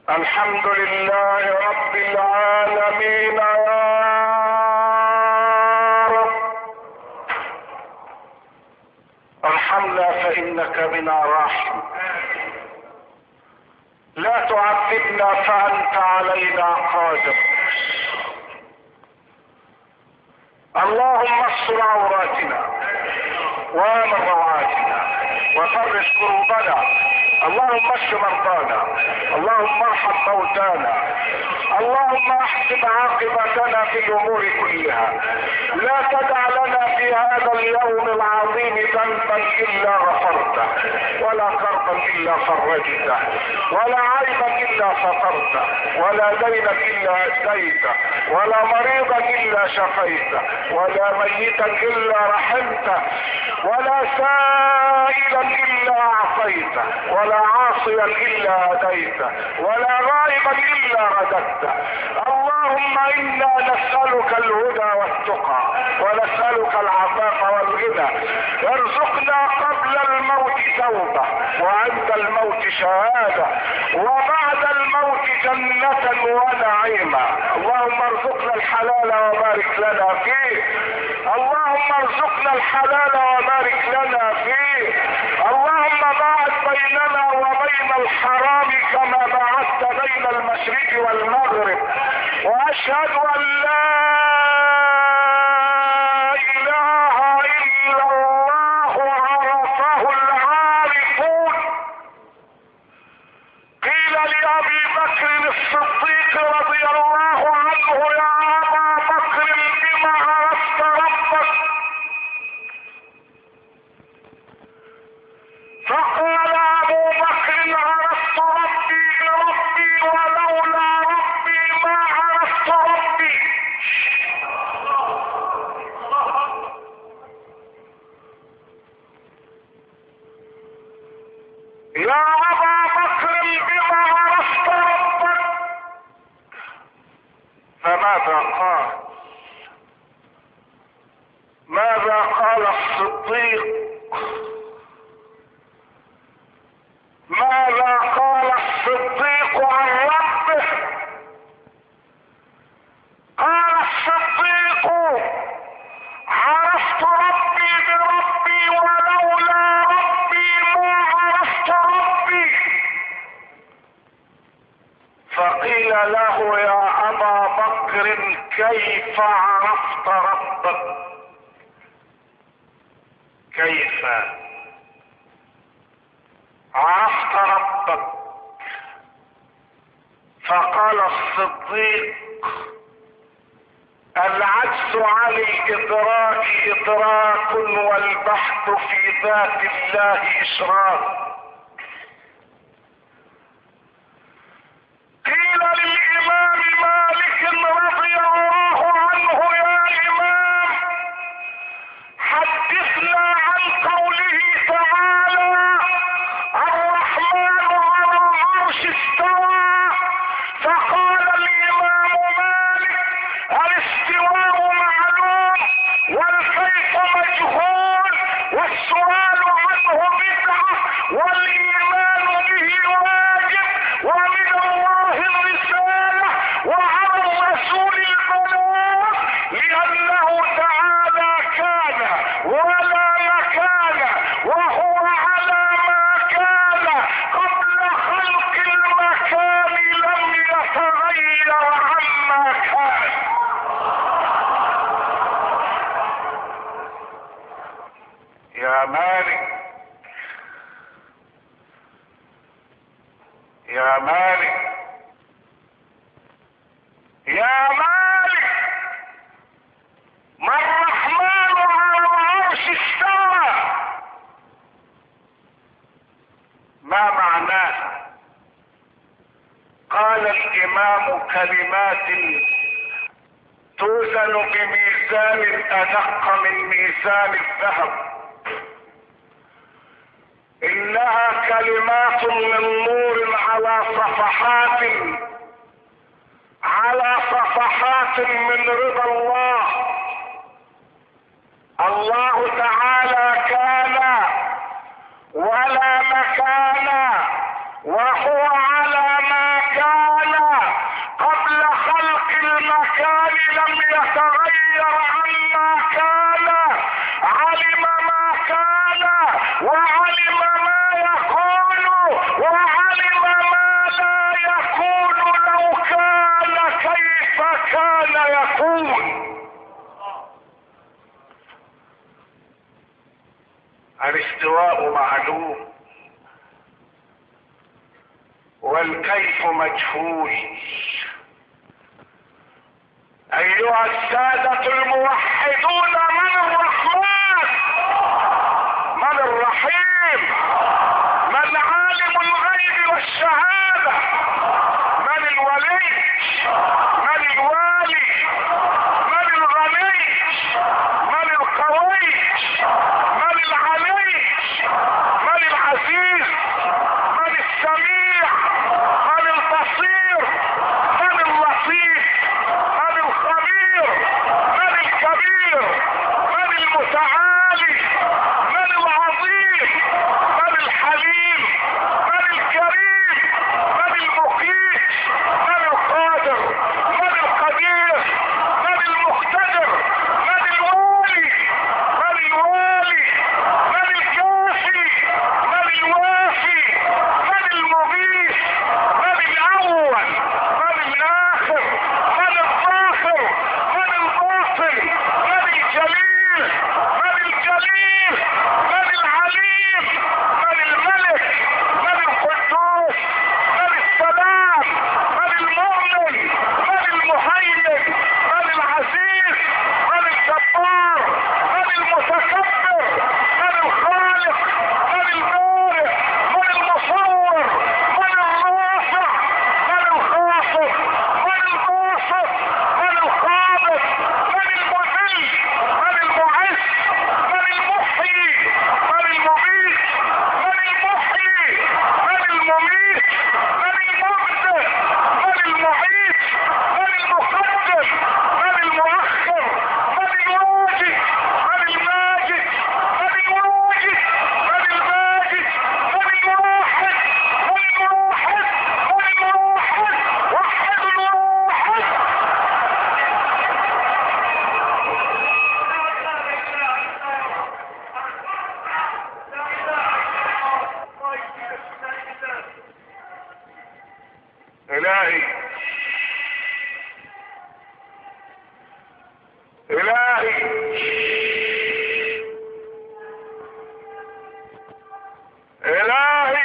الحمد لله رب العالمين يا رب، ارحمنا فإنك بنا راحم، لا تعذبنا فأنت علينا قادر. اللهم استر عوراتنا وامن روعاتنا وفرج كروبنا، اللهم اشف مرضانا، اللهم ارحم موتانا، اللهم احسن عاقبتنا في الامور كلها. لا تدع لنا في هذا اليوم العظيم ذنبا الا غفرته، ولا كربا الا فرجته، ولا عيبا الا سترته، ولا دينا الا اديته، ولا مريضا الا شفيته، ولا ميتا الا رحمته، ولا سائلا الا اعطيته، ولا عاصيا الا هديته، ولا غائبا الا رددته. اللهم انا نسألك الهدى والتقى، ونسألك العفاف والغنى. ارزقنا قبل الموت توبة، وعند الموت شهادة، وبعد الموت جنة ونعيما. اللهم ارزقنا الحلال وبارك لنا فيه، اللهم ارزقنا الحلال وبارك لنا فيه. اللهم باعد بيننا وبين الحرام كما باعدت بين المشرق والمغرب. واشهد ان لا اله الا الله عرفه العارفون. قيل لابي بكر الصديق رضي الله عنه: يا ابا بكر بما عرفت ربك؟ فقال ابو بكر: عرفت ربي بربي، ولولا ربي ما عرفت ربي. يا ابا بكر بما عرفت ربك؟ فماذا قال؟ ماذا قال الصديق؟ ماذا قال الصديق عن ربه؟ قال الصديق: عرفت ربي بربي، ولولا ربي ما عرفت ربي. فقيل له: يا ابا بكر كيف عرفت ربك؟ كيف عرفت ربك؟ فقال الصديق: العجز عن الادراك ادراك، والبحث في ذات الله اشراك. قيل للامام مالك رضي الله عنه: يا امام، حدثنا عن قوله تعالى: الرحمن على العرش استوى. فقال الامام مالك: الاستواء معلوم، والكيف مجهول، والسؤال عنه بدعة، والايمان به واجب، ومن الله الرسالة، وعلى الرسول البلاغ، لانه تعالى كان ولا مكان، وهو على ما كان قبل خلق المكان، لم يتغير عما كان. يا مالك، يا مالك، يا مالك، ما الرحمن على العرش استوى؟ ما معناها؟ قال الامام: كلمات توزن بميزان ادق من ميزان الذهب، انها كلمات من نور على صفحات من رضا الله. الله تعالى كان ولا مكان، وهو على ما كان كان يكون. الاستواء معلوم والكيف مجهول. ايها السادة الموحدون، من الرحمن؟ من الرحيم؟ من عالم الغيب والشهادة؟ من الولي؟ من الوالي؟ من الغني؟ من القوي؟ من العلي؟ من العزيز؟ من السميع؟ من البصير؟ من اللطيف؟ من الخبير؟ من الكبير؟ من المتعالي؟ من العظيم؟ من الحليم؟ من الكريم؟ من المقيت؟ من القادر؟ من القدير؟ من المقتدر؟ من الوالي؟ من الوالي؟ من الكافي؟ من الوافي؟ من المغيث؟ من الاول؟ من الاخر؟ من الظاهر؟ من الباطن؟ من الجليل؟ من الجليل؟ من العليم؟ من الملك؟ من القدوس؟ من السلام؟ من المؤمن؟ من المهيمن؟ من العزيز؟ من الجبار؟ من المتكبر؟ من الخالق؟ من البارئ؟ من المصور؟ من الرافع؟ من الخافض؟ من الباسط؟ من القابض؟ من المذل؟ من المعز؟ من المحيي؟ من المميت؟ من المحيي؟ من المميت؟ من المبدع؟ من المعيد؟ من المقدم؟ من المؤخر؟ من الواجد؟ من الماجد؟ من الواجد؟ من الماجد؟ من الواحد؟ من الواحد؟ من الواحد؟ وحد الواحد. إلهي إلهي إلهي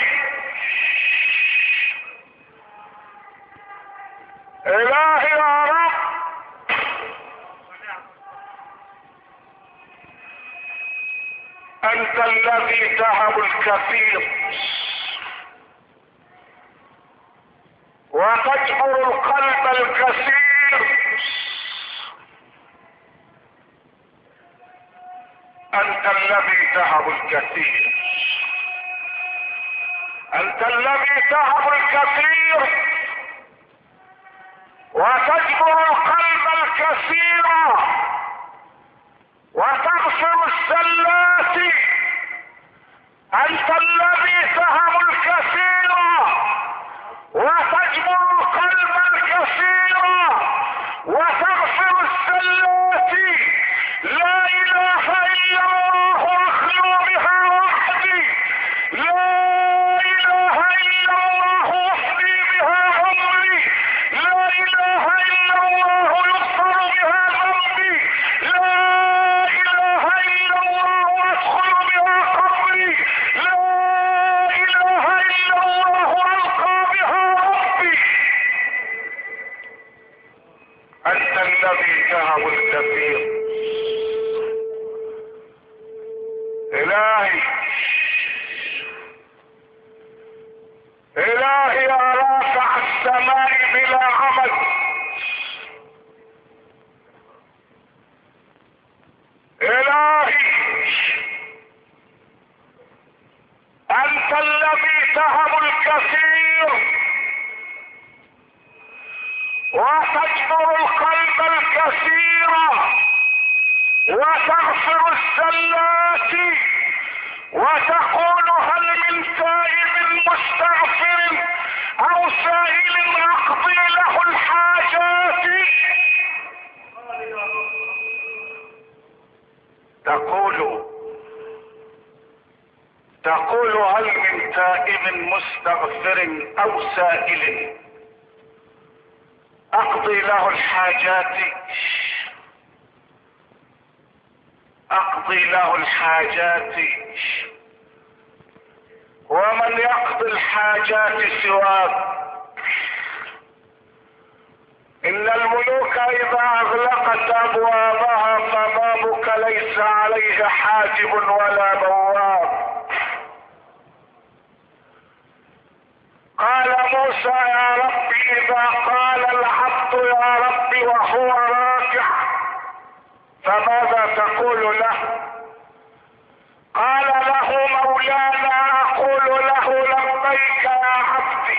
إلهي يا رب، أنت الذي تهب الكثير وتجبر القلب الكثير. أنت الذي تهب الكثير، أنت الذي تهب الكثير وتجبر القلب الكثير وتغفر الزلات. أنت الذي تهب الكثير وتجبر القلب الكثير وتغفر الزلات. لا إله إلا الله أخلو بها وحدي، لا إله إلا الله أفدي بها عمري، لا إله إلا الله يغفر بها ذنبي، لا إله إلا الله أدخل بها قبري، لا إله إلا الله ألقى بها ربي. أنت الذي تهب الكثير. إلهي إلهي يا رافع السماء بلا عمل، إلهي أنت الذي تهب الكثير وتجبر القلب الكثير وتغفر الزلات وتقول هل من تائب مستغفر او سائل اقضي له الحاجات. تقول هل من تائب مستغفر او سائل اقضي له الحاجات، اقضي له الحاجات، ومن يقضي الحاجات سواك. ان الملوك اذا اغلقت ابوابها فبابك ليس عليه حاجب ولا بواب. قال موسى يا رب اذا قال العبد يا رب وهو راكع فماذا تقول له؟ قال له مولانا اقول له لبيك يا عبدي.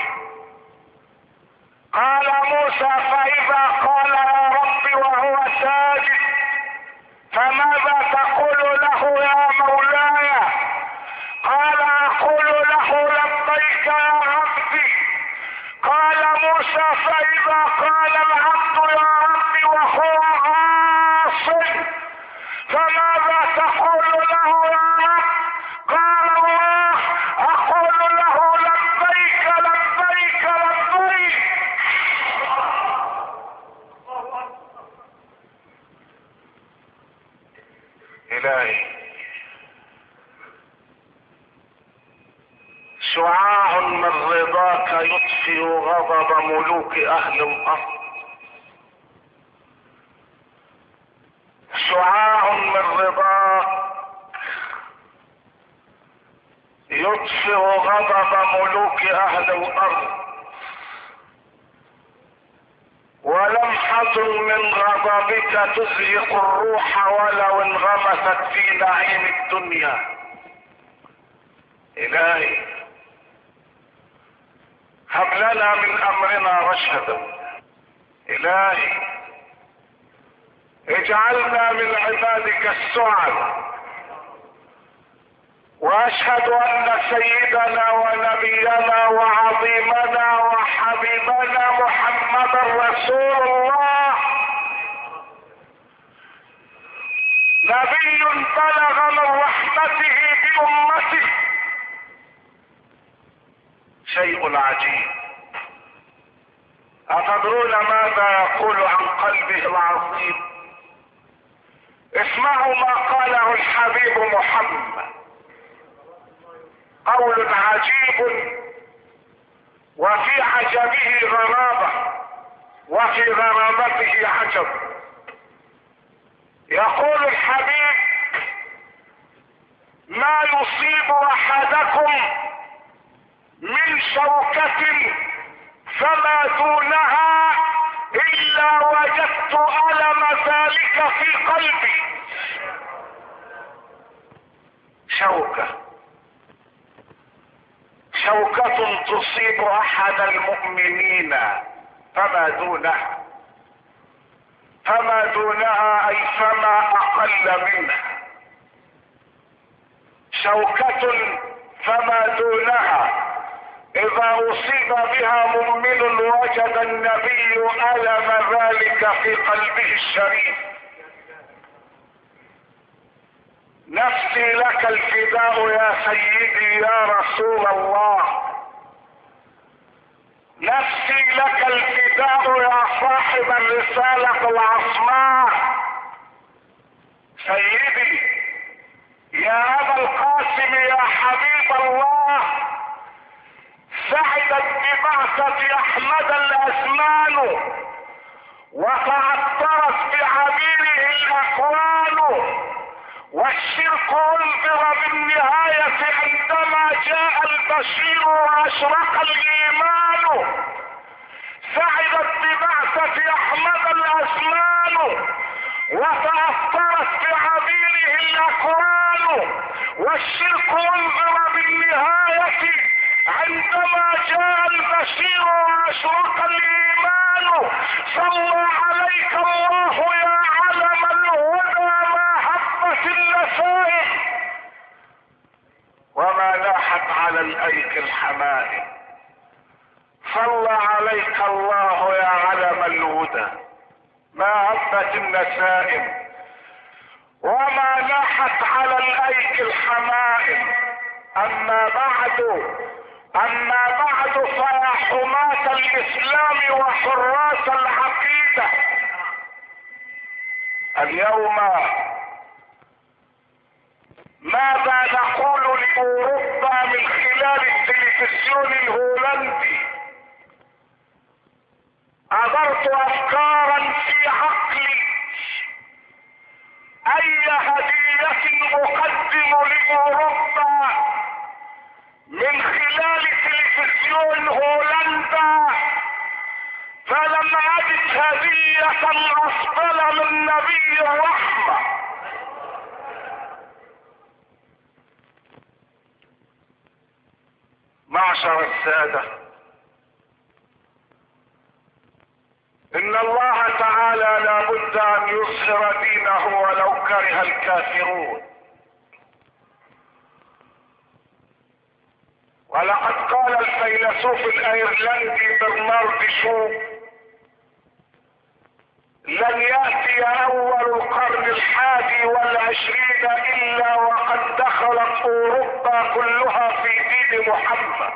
قال موسى فاذا قال يا رب وهو ساجد فماذا تقول له يا مولاي؟ قال اقول له لبيك يا عبدي. قال موسى فاذا قال العبد يا رب وهو عاص فماذا تقول له يا رب؟ قال الله اقول له لبيك لبيك لبيك. الهي شعاع من رضاك يطفئ غضب ملوك اهل الارض. شعاع من رضاك يطفئ غضب ملوك اهل الارض، ولمحة من غضبك تزهق الروح ولو انغمست في نعيم الدنيا. الهي هب لنا من امرنا رشدا. الهي اجعلنا من عبادك السعد. واشهد ان سيدنا ونبينا وعظيمنا وحبيبنا محمد رسول الله نبي بلغ من رحمته بامته شيء عجيب. أتدرون ماذا يقول عن قلبه العظيم؟ اسمعوا ما قاله الحبيب محمد، قول عجيب وفي عجبه غرابة وفي غرابته عجب. يقول الحبيب ما يصيب احدكم من شوكة فما دونها الا وجدت الم ذلك في قلبي. شوكة تصيب احد المؤمنين فما دونها اي فما اقل منها. شوكة فما دونها اذا اصيب بها مؤمن وجد النبي الم ذلك في قلبه الشريف. نفسي لك الفداء يا سيدي يا رسول الله، نفسي لك الفداء يا صاحب الرسالة العصماء. سيدي يا ابا القاسم يا حبيب الله، سعدت ببعثة احمد الازمان وتعطرت بعبيره الاكوان، والشرك انذر بالنهاية عندما جاء البشير واشرق الايمان. سعدت ببعثة احمد الازمان وتأثرت بعبيره الاكوان، والشرك انذر بالنهاية عندما جاء البشير واشرق الايمان. صلى عليك الله يا علم الهدى ما هبت النسائم وما لاحت على الايك الحمائم. صلى عليك الله يا علم الهدى ما هبت النسائم وما لاحت على الايك الحمائم. اما بعد اما بعد فيا حماة الاسلام وحراس العقيدة، اليوم ماذا نقول لاوروبا من خلال التلفزيون الهولندي؟ أدرت أفكارا في عقلي، أي هدية أقدم لأوروبا من خلال تلفزيون هولندا، فلم أجد هدية أفضل من نبي الرحمة. معشر السادة، ان الله تعالى لا بد ان يظهر دينه ولو كره الكافرون. ولقد قال الفيلسوف الايرلندي برنارد شو: لن يأتي اول القرن 21 الا وقد دخلت اوروبا كلها في دين محمد.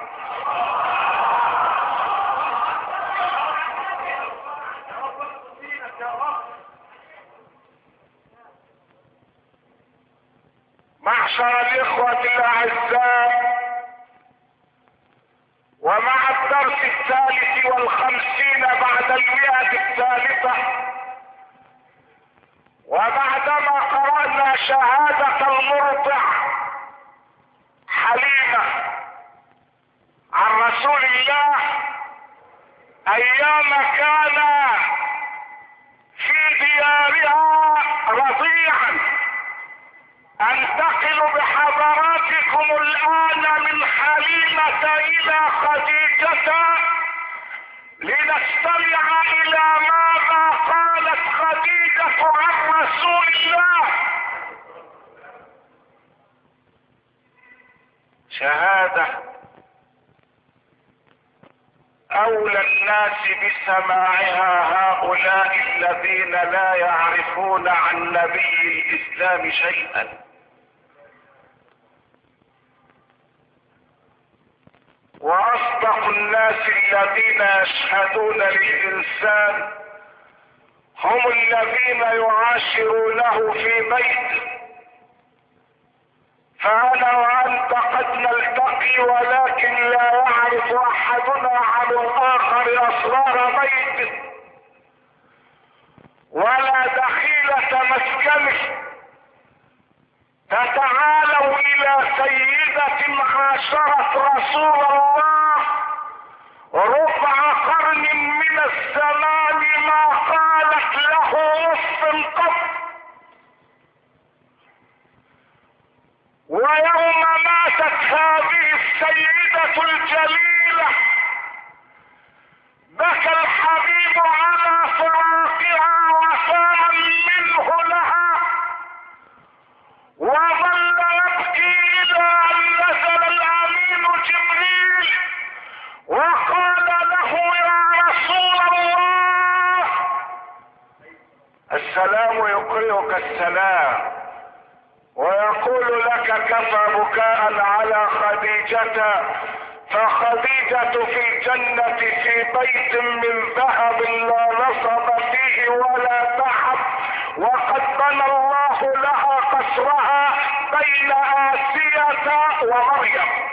معشر الاخوة الاعزاء، ومع الدرس 53 بعد 100 وبعدما قرأنا شهادة المرضع حليمة عن رسول الله ايام كان في ديارها رضيعا، انتقل بحضراتكم الان من حليمة الى خديجة لنستمع الى ماذا قالت خديجة عن رسول الله. شهادة اولى الناس بسماعها هؤلاء الذين لا يعرفون عن نبي الاسلام شيئا. واصدق الناس الذين يشهدون للانسان هم الذين يعاشرونه في بيته. فانا وانت قد نلتقي ولكن لا يعرف احدنا عن الاخر اسرار بيته ولا دخيلة مسكنه. فتعالوا الى سيدة عاشرت رسول الله ربع قرن من الزمان ما قالت له اف قط. ويوم ماتت هذه السيدة الجليلة بكى الحبيب على فراقها وفاء منه لها، وظل يبكي الى ان نزل الامين جبريل وقال له يا رسول الله السلام يقرئك السلام، ويقول لك كفى بكاء على خديجة، فخديجة في الجنة في بيت من ذهب لا نصب فيه ولا تعب، وقد بنى الله لها قصرها بين آسية ومريم.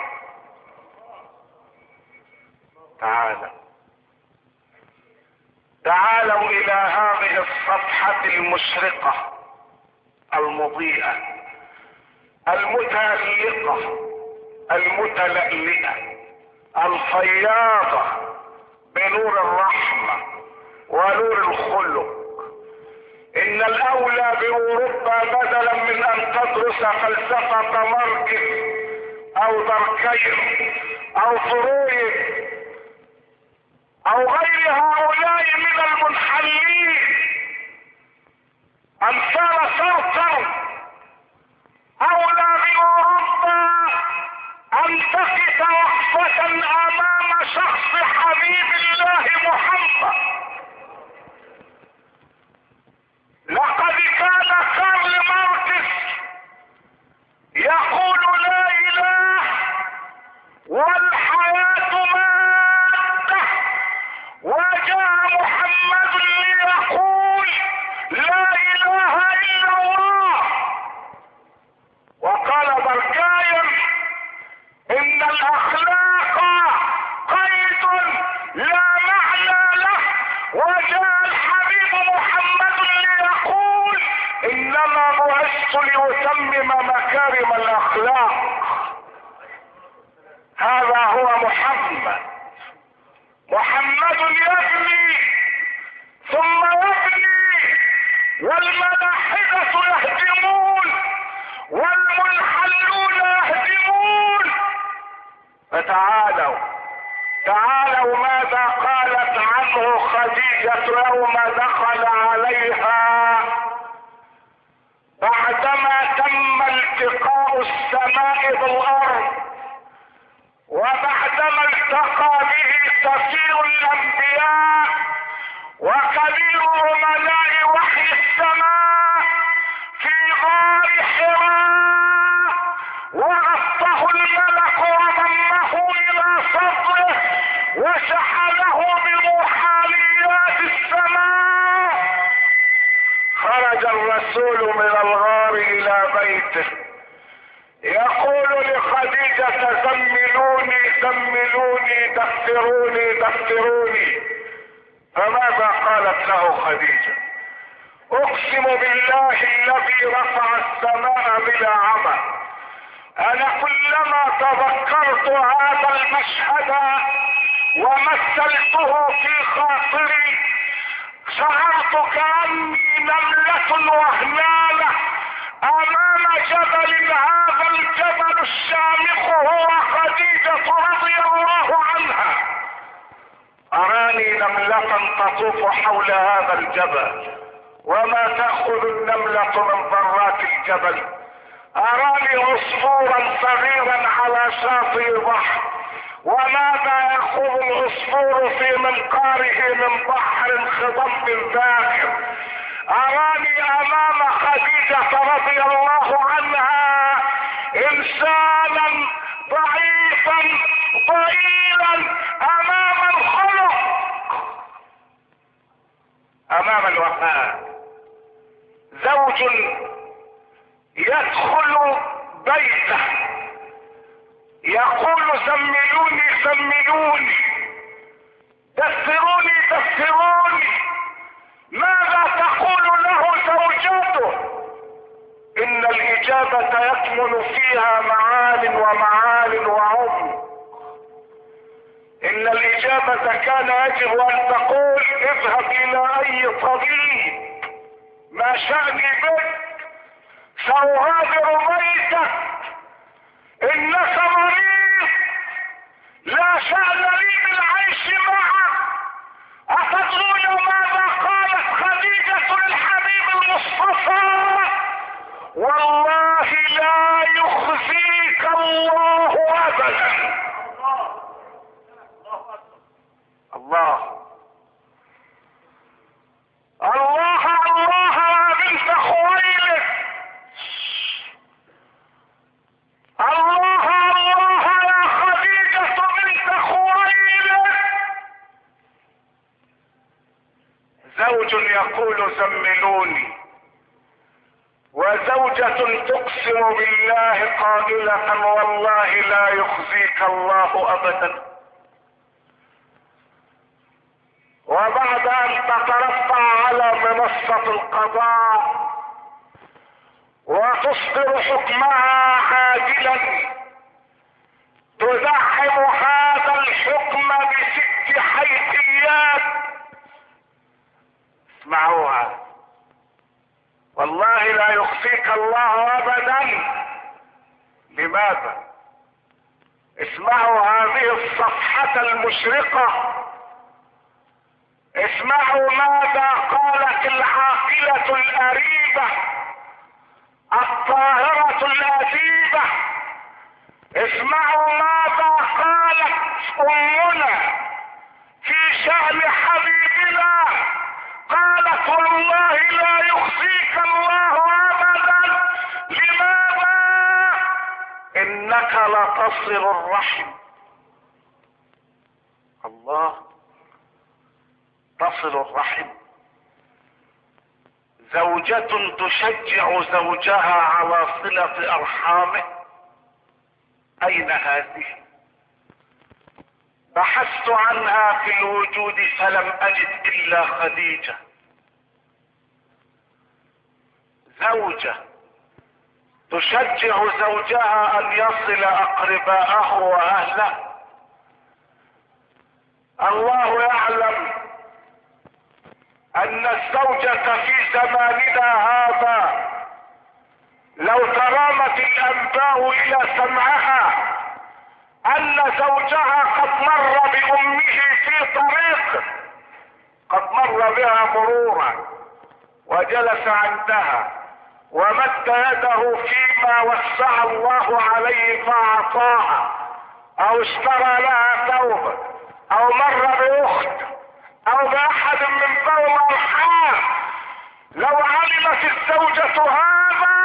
تعالوا الى هذه الصفحة المشرقة المضيئة المتألقة المتلألئة الفياضة بنور الرحمة ونور الخلق. ان الاولى باوروبا بدلا من ان تدرس فلسفة ماركس او داركايم او فرويد او غير هؤلاء من المنحلين امثال سارتر، اولى باوروبا ان تقف وقفة امام شخص حبيب الله محمد. لقد كان كارل ماركس يقول لا اله والحياة وجاء الحبيب محمد ليقول انما بعثت لاتمم مكارم الاخلاق. هذا هو محمد. محمد يبني ثم يبني، والملاحدة يهدمون والمنحلون يهدمون. فتعالوا ماذا قالت عنه خديجة يوم دخل عليها بعدما تم التقاء السماء بالارض، وبعدما التقى به سفير الانبياء وكبير امناء وحي السماء في غار حراء، وغطه الملك وضمه الى صدره وشحنه بروحانيات السماء. خرج الرسول من الغار الى بيته يقول لخديجة زملوني زملوني دثروني دثروني. فماذا قالت له خديجة؟ اقسم بالله الذي رفع السماء بلا عمى، انا كلما تذكرت هذا المشهد ومثلته في خاطري شعرت كأني نملة وهنالة امام جبل، هذا الجبل الشامخ هو خديجة رضي الله عنها. اراني نملة تطوف حول هذا الجبل، وما تأخذ النملة من ذرات الجبل. اراني عصفورا صغيرا على شاطئ البحر، وماذا يأخذ العصفور في منقاره من بحر خضم ذاكر. اراني امام خديجة رضي الله عنها انسانا ضعيفا ضئيلا امام الخلق، امام الوفاء. زوج يدخل بيته يقول زملوني زملوني دثروني دثروني. ماذا تقول له زوجته؟ ان الاجابة يكمن فيها معان ومعان وعمق. ان الاجابة كان يجب ان تقول اذهب الى اي طبيب، ما شأني بك، سأغادر بيتك، انك مريض، لا شأن لي بالعيش معك. أتدرون ماذا قالت خديجة للحبيب المصطفى؟ والله لا يخزيك الله أبدا. الله الله الله يا بنت خويلد، الله الله يا خديجة بنت خويلد. زوج يقول زملوني، وزوجة تقسم بالله قائلة والله لا يخزيك الله أبدا. وبعد ان تترفع على منصة القضاء وتصدر حكمها عاجلا، تزعم هذا الحكم ب6 حيثيات. اسمعوها، والله لا يخزيك الله ابدا. لماذا؟ اسمعوا هذه الصفحة المشرقة، اسمعوا ماذا قالت العاقلة الأريبة الطاهرة الأديبة. اسمعوا ماذا قالت أمنا في شأن حبيبنا. قالت والله لا يخزيك الله أبدا. لماذا؟ إنك لتصل الرحم. الله، تصل الرحم. زوجة تشجع زوجها على صلة أرحامه، أين هذه؟ بحثت عنها في الوجود فلم اجد الا خديجة، زوجة تشجع زوجها ان يصل اقرباءه واهله. الله يعلم ان الزوجة في زماننا هذا لو ترامت الانباء الى سمعها ان زوجها قد مر بامه في طريق، قد مر بها مرورا وجلس عندها ومد يده فيما وسع الله عليه فاعطاها، او اشترى لها ثوب، او مر باخت، او باحد من ذوي الارحام، لو علمت الزوجة هذا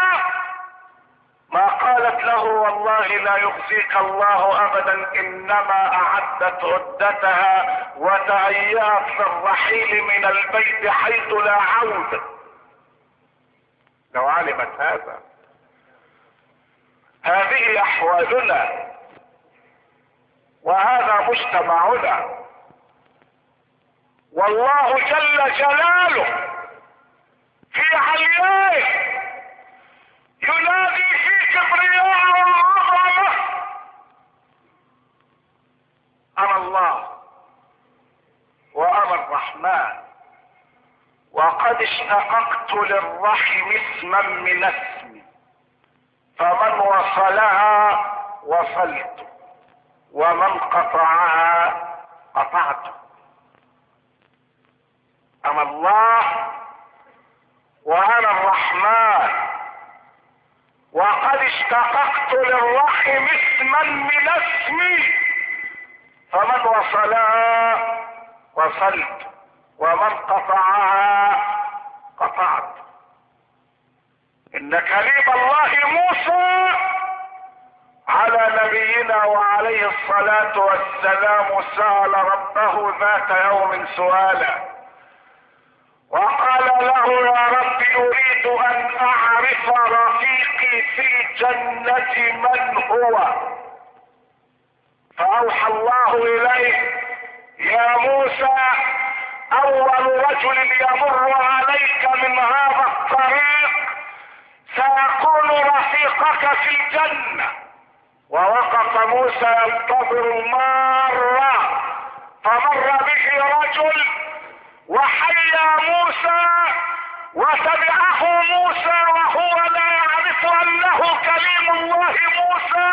ما قالت له والله لا يخزيك الله ابدا، انما اعدت عدتها وتهيأت للرحيل من البيت حيث لا عودة. لو علمت هذا. هذه احوالنا وهذا مجتمعنا، والله جل جلاله في عليائه ينادي في كبرياء وعظمه: انا الله وانا الرحمن، وقد اشتققت للرحم اسما من اسمي، فمن وصلها وصلت ومن قطعها قطعت. انا الله وانا الرحمن، وقد اشتققت للرحم اسما من اسمي، فمن وصلها وصلت ومن قطعها قطعت. ان كليم الله موسى على نبينا وعليه الصلاة والسلام سأل ربه ذات يوم سؤالا وقال له: يا رب اريد ان اعرف رفيقي في الجنة من هو. فاوحى الله اليه: يا موسى، اول رجل يمر عليك من هذا الطريق سيكون رفيقك في الجنة. ووقف موسى ينتظر المارة، فمر به رجل وحيا موسى وتبعه موسى وهو لا يعرف انه كليم الله موسى،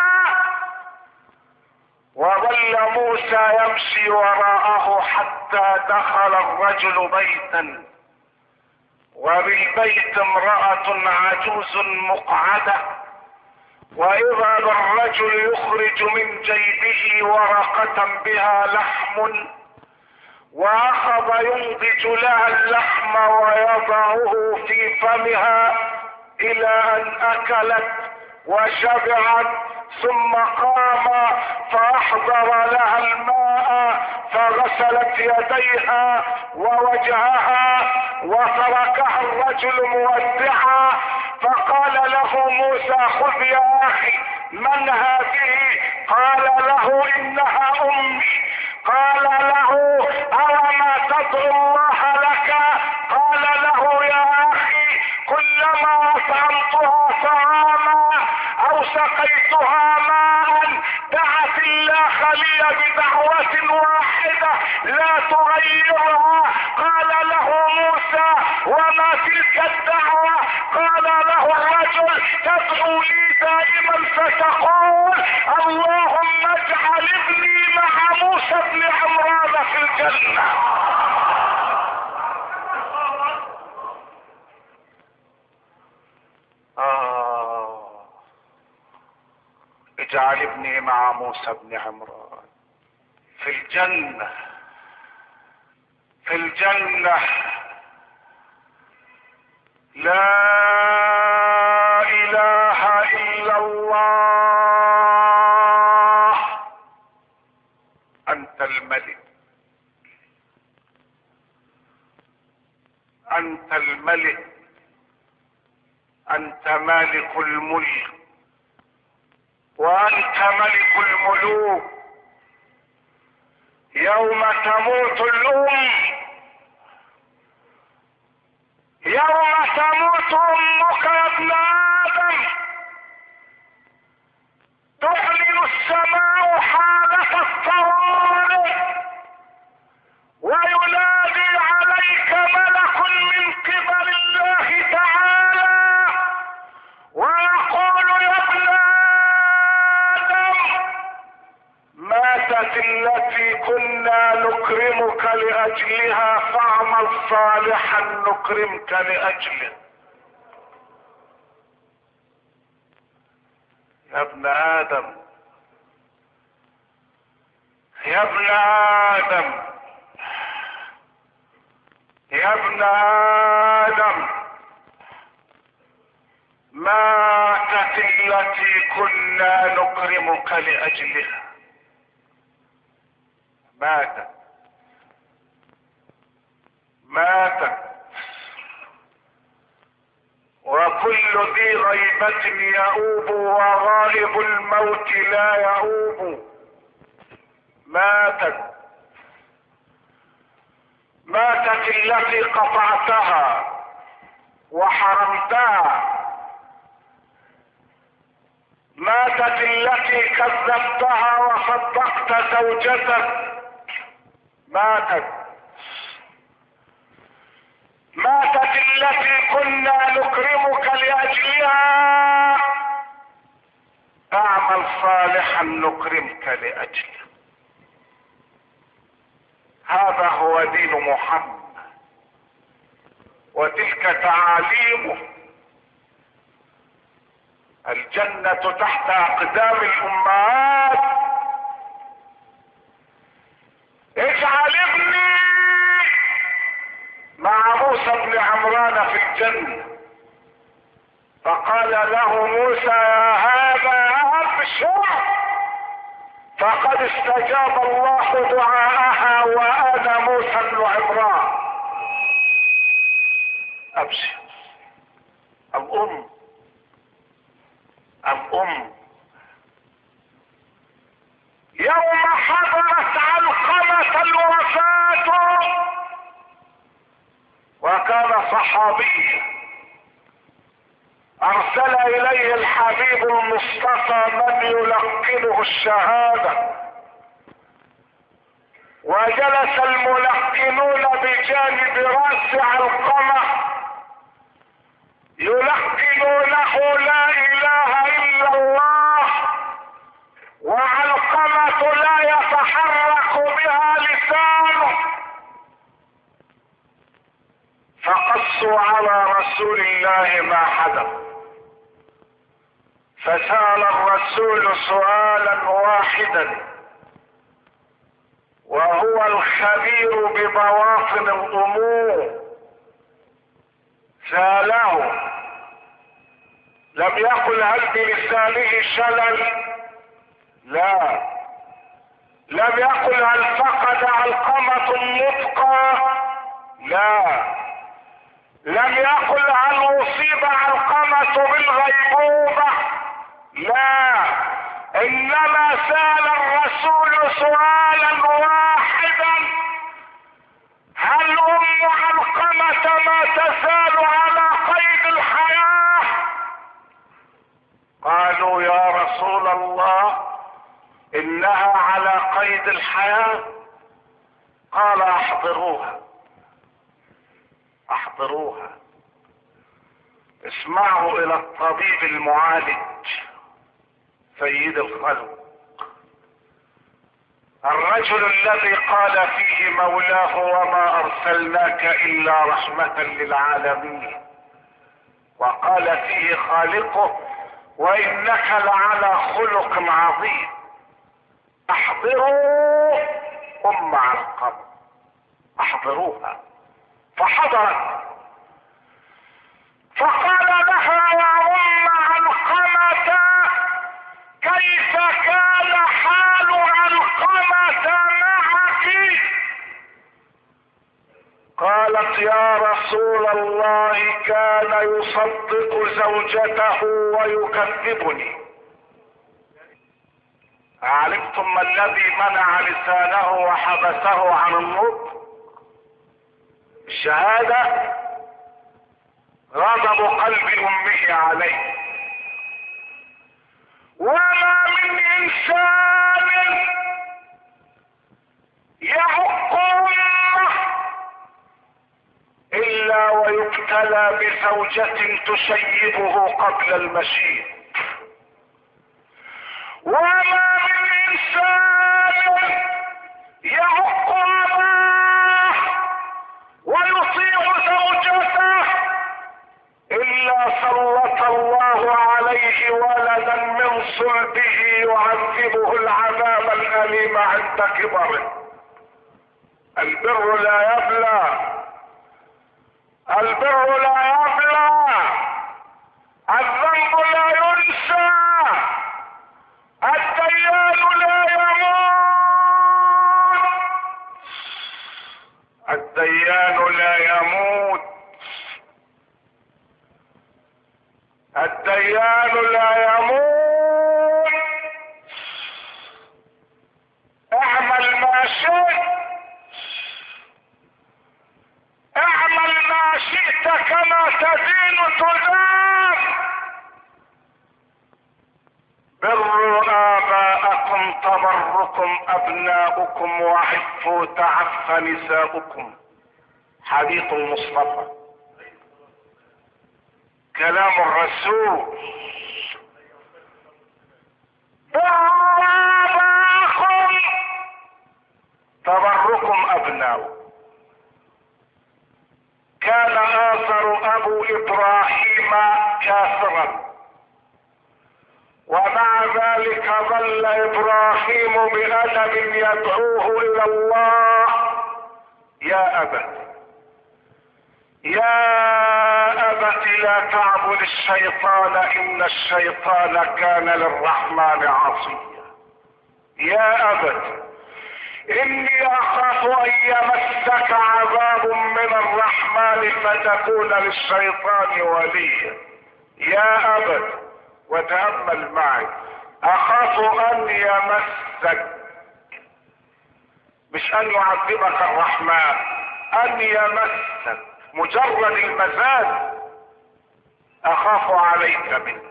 وظل موسى يمشي وراءه حتى دخل الرجل بيتا، وبالبيت امرأة عجوز مقعدة، واذا بالرجل يخرج من جيبه ورقة بها لحم، واخذ ينضج لها اللحم ويضعه في فمها الى ان اكلت وشبعت، ثم قام فاحضر لها الماء فغسلت يديها ووجهها وتركها الرجل مودعا. فقال له موسى: خذ يا اخي، من هذه؟ قال له: انها امي. قال له: اوما تدعو الله لك؟ قال له: يا اخي، كلما اطعمتها طعاما او سقيتها ماء دعت الله لي بدعوة واحدة لا تغيرها. قال له موسى: وما تلك الدعوة؟ قال له الرجل: تدعو لي دائما فتقول اللهم اجعل ابني مع موسى بن عمران في الجنة. اجعل ابني مع موسى بن عمران في الجنة، في الجنة. لا اله الا الله. انت الملك، انت الملك، انت مالك الملك، وانت ملك الملوك، يوم تموت الام، يوم تموت امك يا ابن ادم تعلن السماء حالة الطوارئ وينادي عليك ملك من قبل الله تعالى ويقول يا ابن آدم ماتت التي كنا نكرمك لأجلها فاعمل صالحا نكرمك لأجله. يا ابن آدم، يا ابن آدم، يا ابن آدم، ماتت التي كنا نكرمك لأجلها، ماتت ماتت. وكل ذي غيبة يؤوب وغائب الموت لا يؤوب. ماتت ماتت التي قطعتها وحرمتها، ماتت التي كذبتها وصدقت زوجتك، ماتت ماتت التي كنا نكرمك لأجلها اعمل صالحا نكرمك لأجله. هذا هو دين محمد وتلك تعاليمه. الجنة تحت أقدام الأمهات. اجعل ابني مع موسى بن عمران في الجنة، فقال له موسى يا هذا أبشر فقد استجاب الله دعاءها وأنا موسى بن عمران. أبشر. الأم يوم حضرت علقمة الوفاة وكان صحابيا ارسل اليه الحبيب المصطفى من يلقنه الشهادة، وجلس الملقنون بجانب راس علقمة يلقنونه لا اله الا الله، وعلقمة لا يتحرك بها لسانه. فقصوا على رسول الله ما حدث، فسأل الرسول سؤالا واحدا وهو الخبير ببواطن الامور. سأله لم يقل هل بلسانه شلل، لا. لم يقل هل فقد علقمة النطق، لا. لم يقل هل اصيب علقمة بالغيبوبة، لا. انما سأل الرسول سؤالا واحدا: هل ام علقمة ما تزال على قيد الحياة؟ قالوا يا رسول الله انها على قيد الحياة. قال احضروها احضروها، اسمعوا الى الطبيب المعالج سيد الخلق، الرجل الذي قال فيه مولاه وما ارسلناك الا رحمة للعالمين، وقال فيه خالقه وانك لعلى خلق عظيم. احضروا ام علقمة، احضروها. فحضرت فقال لها يا ام علقمة كيف كان حال علقمة معك؟ قالت يا رسول الله كان يصدق زوجته ويكذبني. علمتم ما الذي منع لسانه وحبسه عن النطق؟ الشهادة، غضب قلب امه عليه. وما من انسان يعق امه الا ويبتلى بزوجة تشيبه قبل المشيب. وما من انسان يعق اباه ويطيع زوجته الا سلط الله عليه ولدا من صلبه يعذبه العذاب الاليم عند كبره. البر لا يبلى، البر لا يبلى، الذنب لا ينسى، الديان لا يموت، الديان لا يموت، الديان لا يموت. اعمل ما شئت، اعمل ما شئت كما تدين تدان. بروا آباءكم تبركم أبناؤكم وعفوا تعف نساؤكم. حديث المصطفى، كلام الرسول. بروا آباءكم تبركم أبناؤكم. كان آثر أبو إبراهيم كافرا، ومع ذلك ظل إبراهيم بأدب يدعوه إلى الله. يا أبت، يا أبت لا تعبد الشيطان إن الشيطان كان للرحمن عصيا. يا أبت إني أخاف أن يمسك عذاب من الرحمن فتكون للشيطان وليا. يا أبت، وتأمل معي، أخاف أن يمسك، مش أن يعذبك الرحمن، أن يمسك، مجرد المزاج أخاف عليك منه،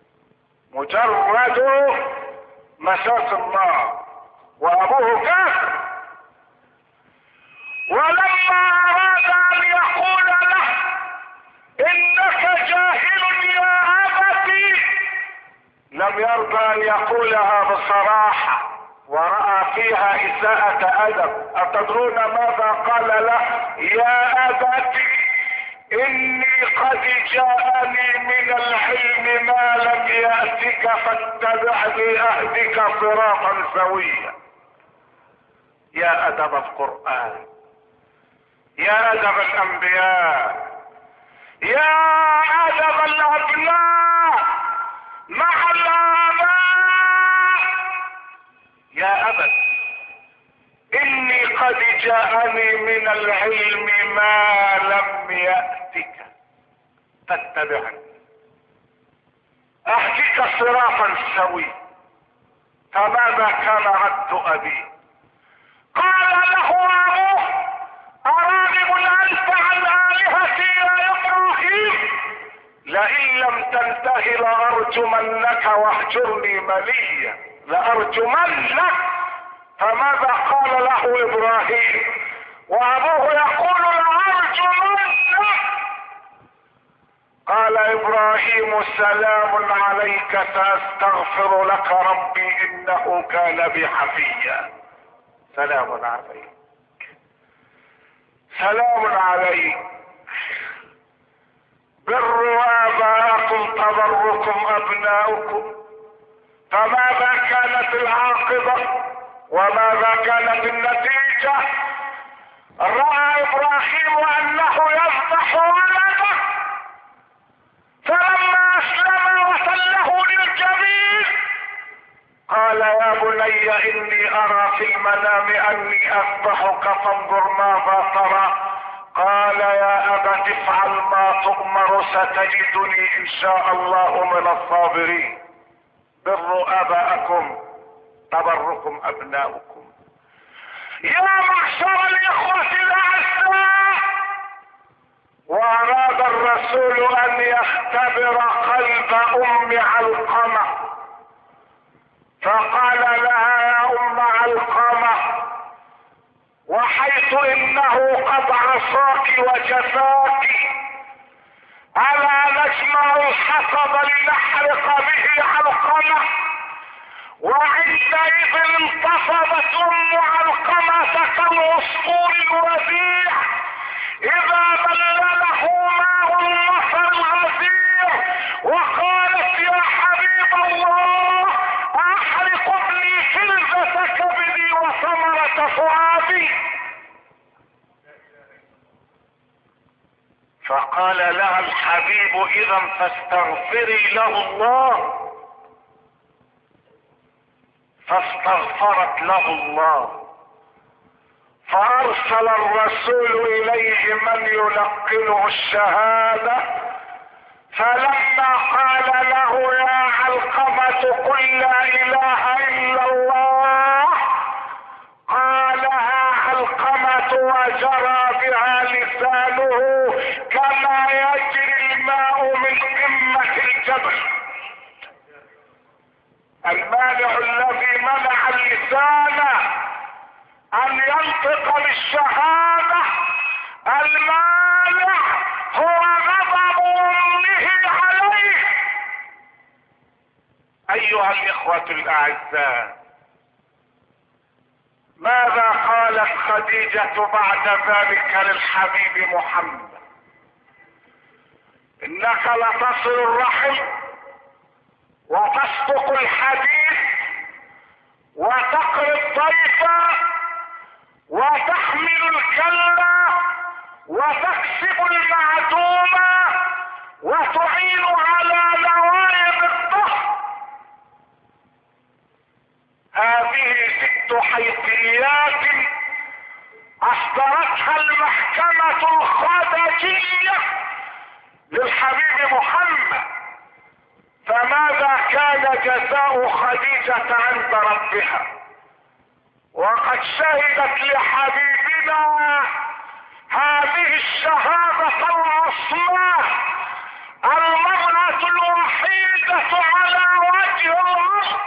مجرد مساس النار، وأبوه كافر. ولما أراد أن يقول له إنك جاهل يا أبتي لم يرضى أن يقولها بصراحة، ورأى فيها إساءة أدب. أتدرون ماذا قال له؟ يا أبتي إني قد جاءني من العلم ما لم يأتك فاتبعني أهدك صراطا سويا. يا أدب القرآن، يا أدب الأنبياء، يا أدب الأبناء مع الآباء. يا أبت إني قد جاءني من العلم ما لم يأتك فاتبعني أهدك صراطا سويا. فماذا كان رد أبي؟ قال له أبوه أراغب أنت عن آلهتي يا إبراهيم؟ لئن لم تنته لأرجمنك واهجرني مليا، لأرجمنك. فماذا قال له إبراهيم وأبوه يقول لأرجمنك؟ قال إبراهيم سلام عليك سأستغفر لك ربي إنه كان بي حفيا. سلام عليك، سلام عليك. بروا آباءكم تبركم أبناؤكم. فماذا كانت العاقبة وماذا كانت النتيجة؟ رأى إبراهيم أنه يذبح ولده، فلما أسلم وسله للجبين قال يا بني إني أرى في المنام أني أذبحك فانظر ماذا ترى. قال يا أبت افعل ما تؤمر ستجدني إن شاء الله من الصابرين. بروا آباءكم تبركم ابناؤكم. يا معشر الاخوة الاعزاء، واراد الرسول ان يختبر قلب ام علقمة، فقال لها يا ام علقمة، وحيث انه قد عصاك وجفاك، الا نجمع الحطب لنحرق به علقمة؟ وعندئذ انتصبت ام علقمة كالعصفور الوديع اذا بلله ماء النصر الغزير، وقالت يا حبيب الله احرق ابني فلذة كبدي وثمرة فؤادي. فقال لها الحبيب اذا فاستغفري له الله، فاستغفرت له الله، فارسل الرسول اليه من يلقنه الشهادة، فلما قال له يا علقمة قل لا اله الا الله، قالها علقمة وجرى بها لسانه كما يجري الماء من قمة الجبل. المانع الذي منع اللسان ان ينطق بالشهادة، المانع هو غضب امه عليه. ايها الاخوة الاعزاء، ماذا قالت خديجة بعد ذلك للحبيب محمد؟ انك لتصل الرحم وتصدق الحديث وتقري الضيف وتحمل الكلة وتكسب المعدوم وتعين على نوائب الظهر. هذه 6 حيثيات اصدرتها المحكمة الخدجية للحبيب محمد. فماذا كان جزاء خديجة عند ربها؟ وقد شهدت لحبيبنا هذه الشهادة العظمى، المرأة الوحيدة على وجه الارض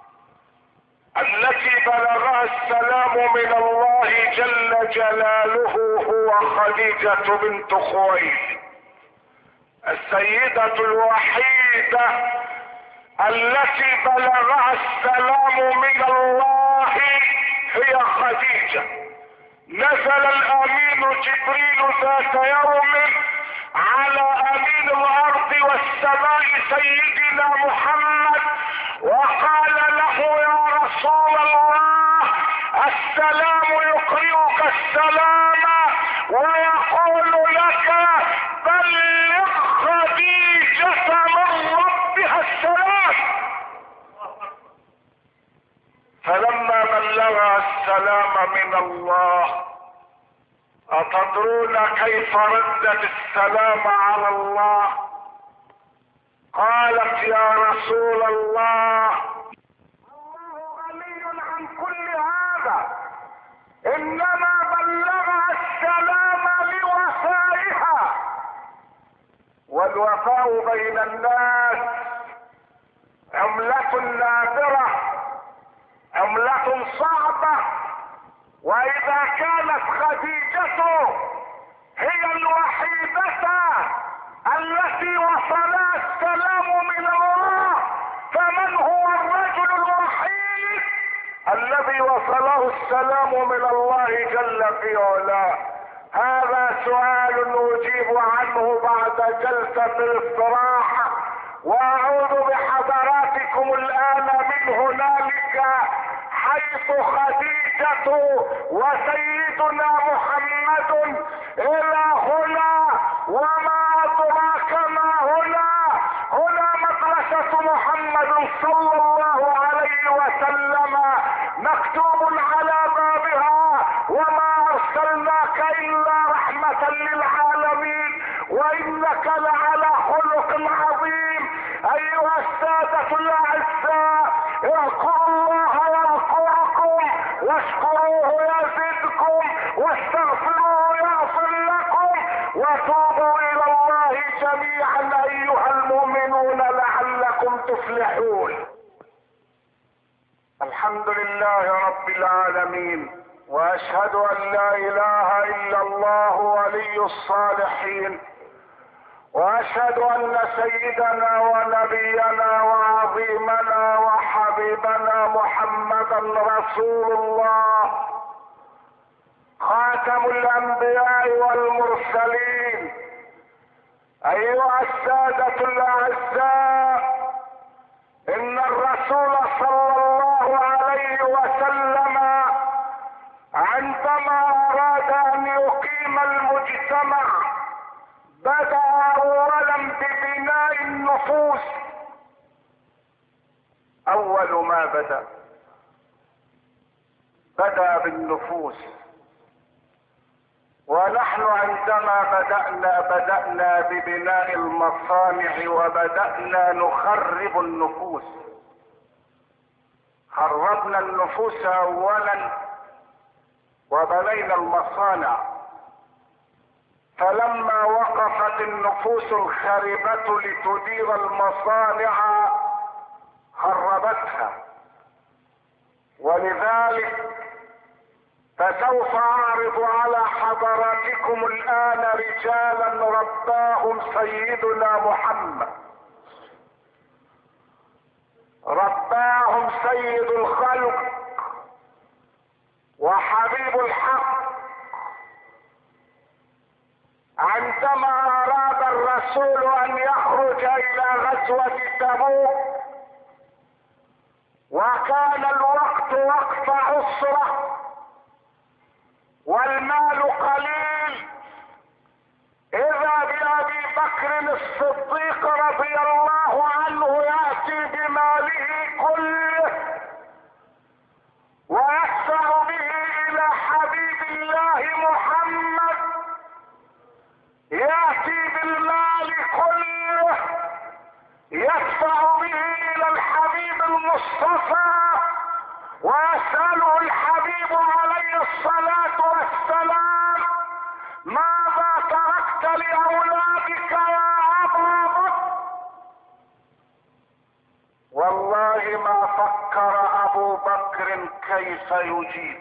التي بلغها السلام من الله جل جلاله هو خديجة بنت خويلد، السيدة الوحيدة التي بلغها السلام من الله هي خديجة. نزل الامين جبريل ذات يوم على امين الارض والسماء سيدنا محمد، وقال له يا رسول الله السلام يقرئك السلام ويقول لك بلغ خديجة من ربها السلام. فلما بلغها السلام من الله، أتدرون كيف ردت السلام على الله؟ قالت يا رسول الله غني عن كل هذا، انما بلغها السلام لوفائها، والوفاء بين الناس عملة نادرة، عملة صعبة. واذا كانت خديجة هي الوحيدة التي وصلها السلام من الله، فمن هو الرجل الوحيد الذي وصله السلام من الله جل في علاه؟ هذا سؤال نجيب عنه بعد جلسة الاستراحة، واعود بحضراتكم الان من هنالك حيث خديجة وسيدنا محمد الى هنا. وما ادراك ما هنا؟ هنا مدرسة محمد صلى الله عليه وسلم، مكتوب على بابها وما ارسلناك الا رحمة للعالمين وانك لعلى خلق عظيم. ايها السادة الاعزاء، اذكروا الله واشكروه يزدكم واستغفروه يغفر لكم وتوبوا الى الله جميعا ايها المؤمنون لعلكم تفلحون. الحمد لله رب العالمين، واشهد ان لا اله الا الله ولي الصالحين، واشهد ان سيدنا ونبينا وعظيمنا وحبيبنا محمدا رسول الله خاتم الانبياء والمرسلين. ايها السادة الاعزاء، ان الرسول صلى الله عليه وسلم عندما اراد ان يقيم المجتمع بدأ اولا ببناء النفوس. اول ما بدأ بالنفوس. ونحن عندما بدأنا ببناء المصانع وبدأنا نخرب النفوس. خربنا النفوس اولا وبنينا المصانع، فلما وقفت النفوس الخاربة لتدير المصانع خربتها. ولذلك فسوف اعرض على حضراتكم الان رجالا رباهم سيدنا محمد، رباهم سيد الخلق وحبيب الحق. عندما اراد الرسول ان يخرج الى غزوة تبوك وكان الوقت وقت عسرة والمال قليل، اذا بأبي بكر الصديق رضي الله عنه يأتي بماله كله ويدفع به الى حبيب الله محمد، يأتي بالمال كله يدفع به الى الحبيب المصطفى ويسأله الحبيب عليه الصلاة والسلام: ماذا تركت لأولادك يا أبا بكر؟ والله ما فكر أبو بكر كيف يجيب.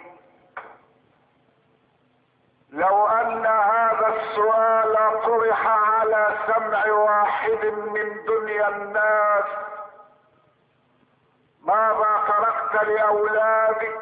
لو أن هذا السؤال طرح على سمع واحد من دنيا الناس: ماذا تركت لأولادك؟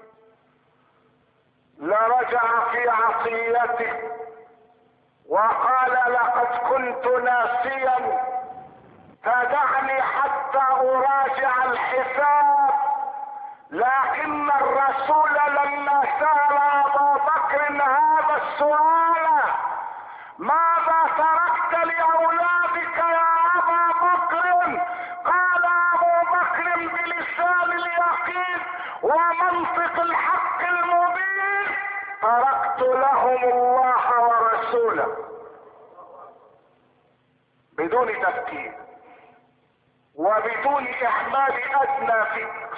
لرجع في عصيته وقال: لقد كنت ناسيا فدعني حتى اراجع الحساب. لكن الرسول لما سأل ابا بكر هذا السؤال: ماذا تركت لأولادك يا ابا بكر؟ قال ابو بكر بلسان اليقين ومنطق الحق المبين: تركت لهم الله ورسوله. بدون تفكير وبدون احمال ادنى فكر،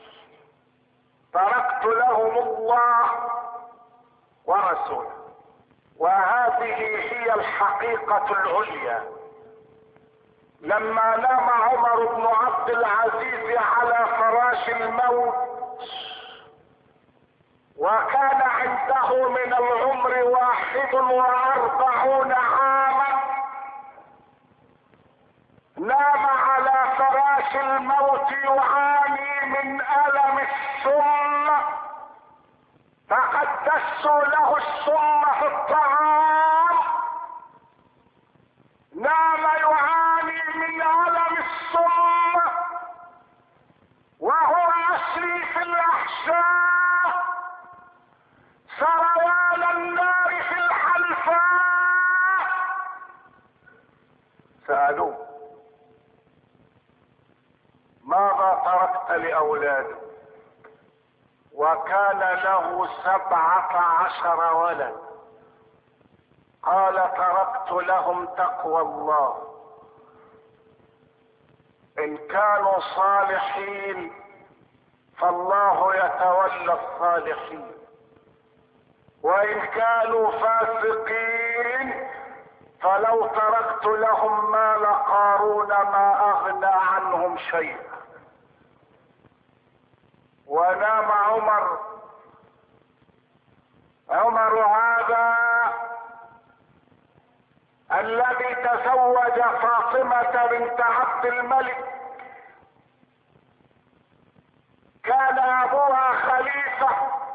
تركت لهم الله ورسوله. وهذه هي الحقيقة العليا. لما نام عمر بن عبد العزيز على فراش الموت وكان عنده من العمر 41 عاما، نام على فراش الموت يعاني من ألم السم، فقد دسوا له السم في الطعام. نام يعاني من ألم السم وهو يسري في الأحشاء سريان النار في الحلفاء. سألوه: ماذا تركت لأولادك؟ وكان له 17 ولد. قال: تركت لهم تقوى الله، ان كانوا صالحين فالله يتولى الصالحين، وان كانوا فاسقين فلو تركت لهم مال قارون ما اغنى عنهم شيئا. ونام عمر هذا الذي تزوج فاطمة بنت عبد الملك كان ابوها خليفة،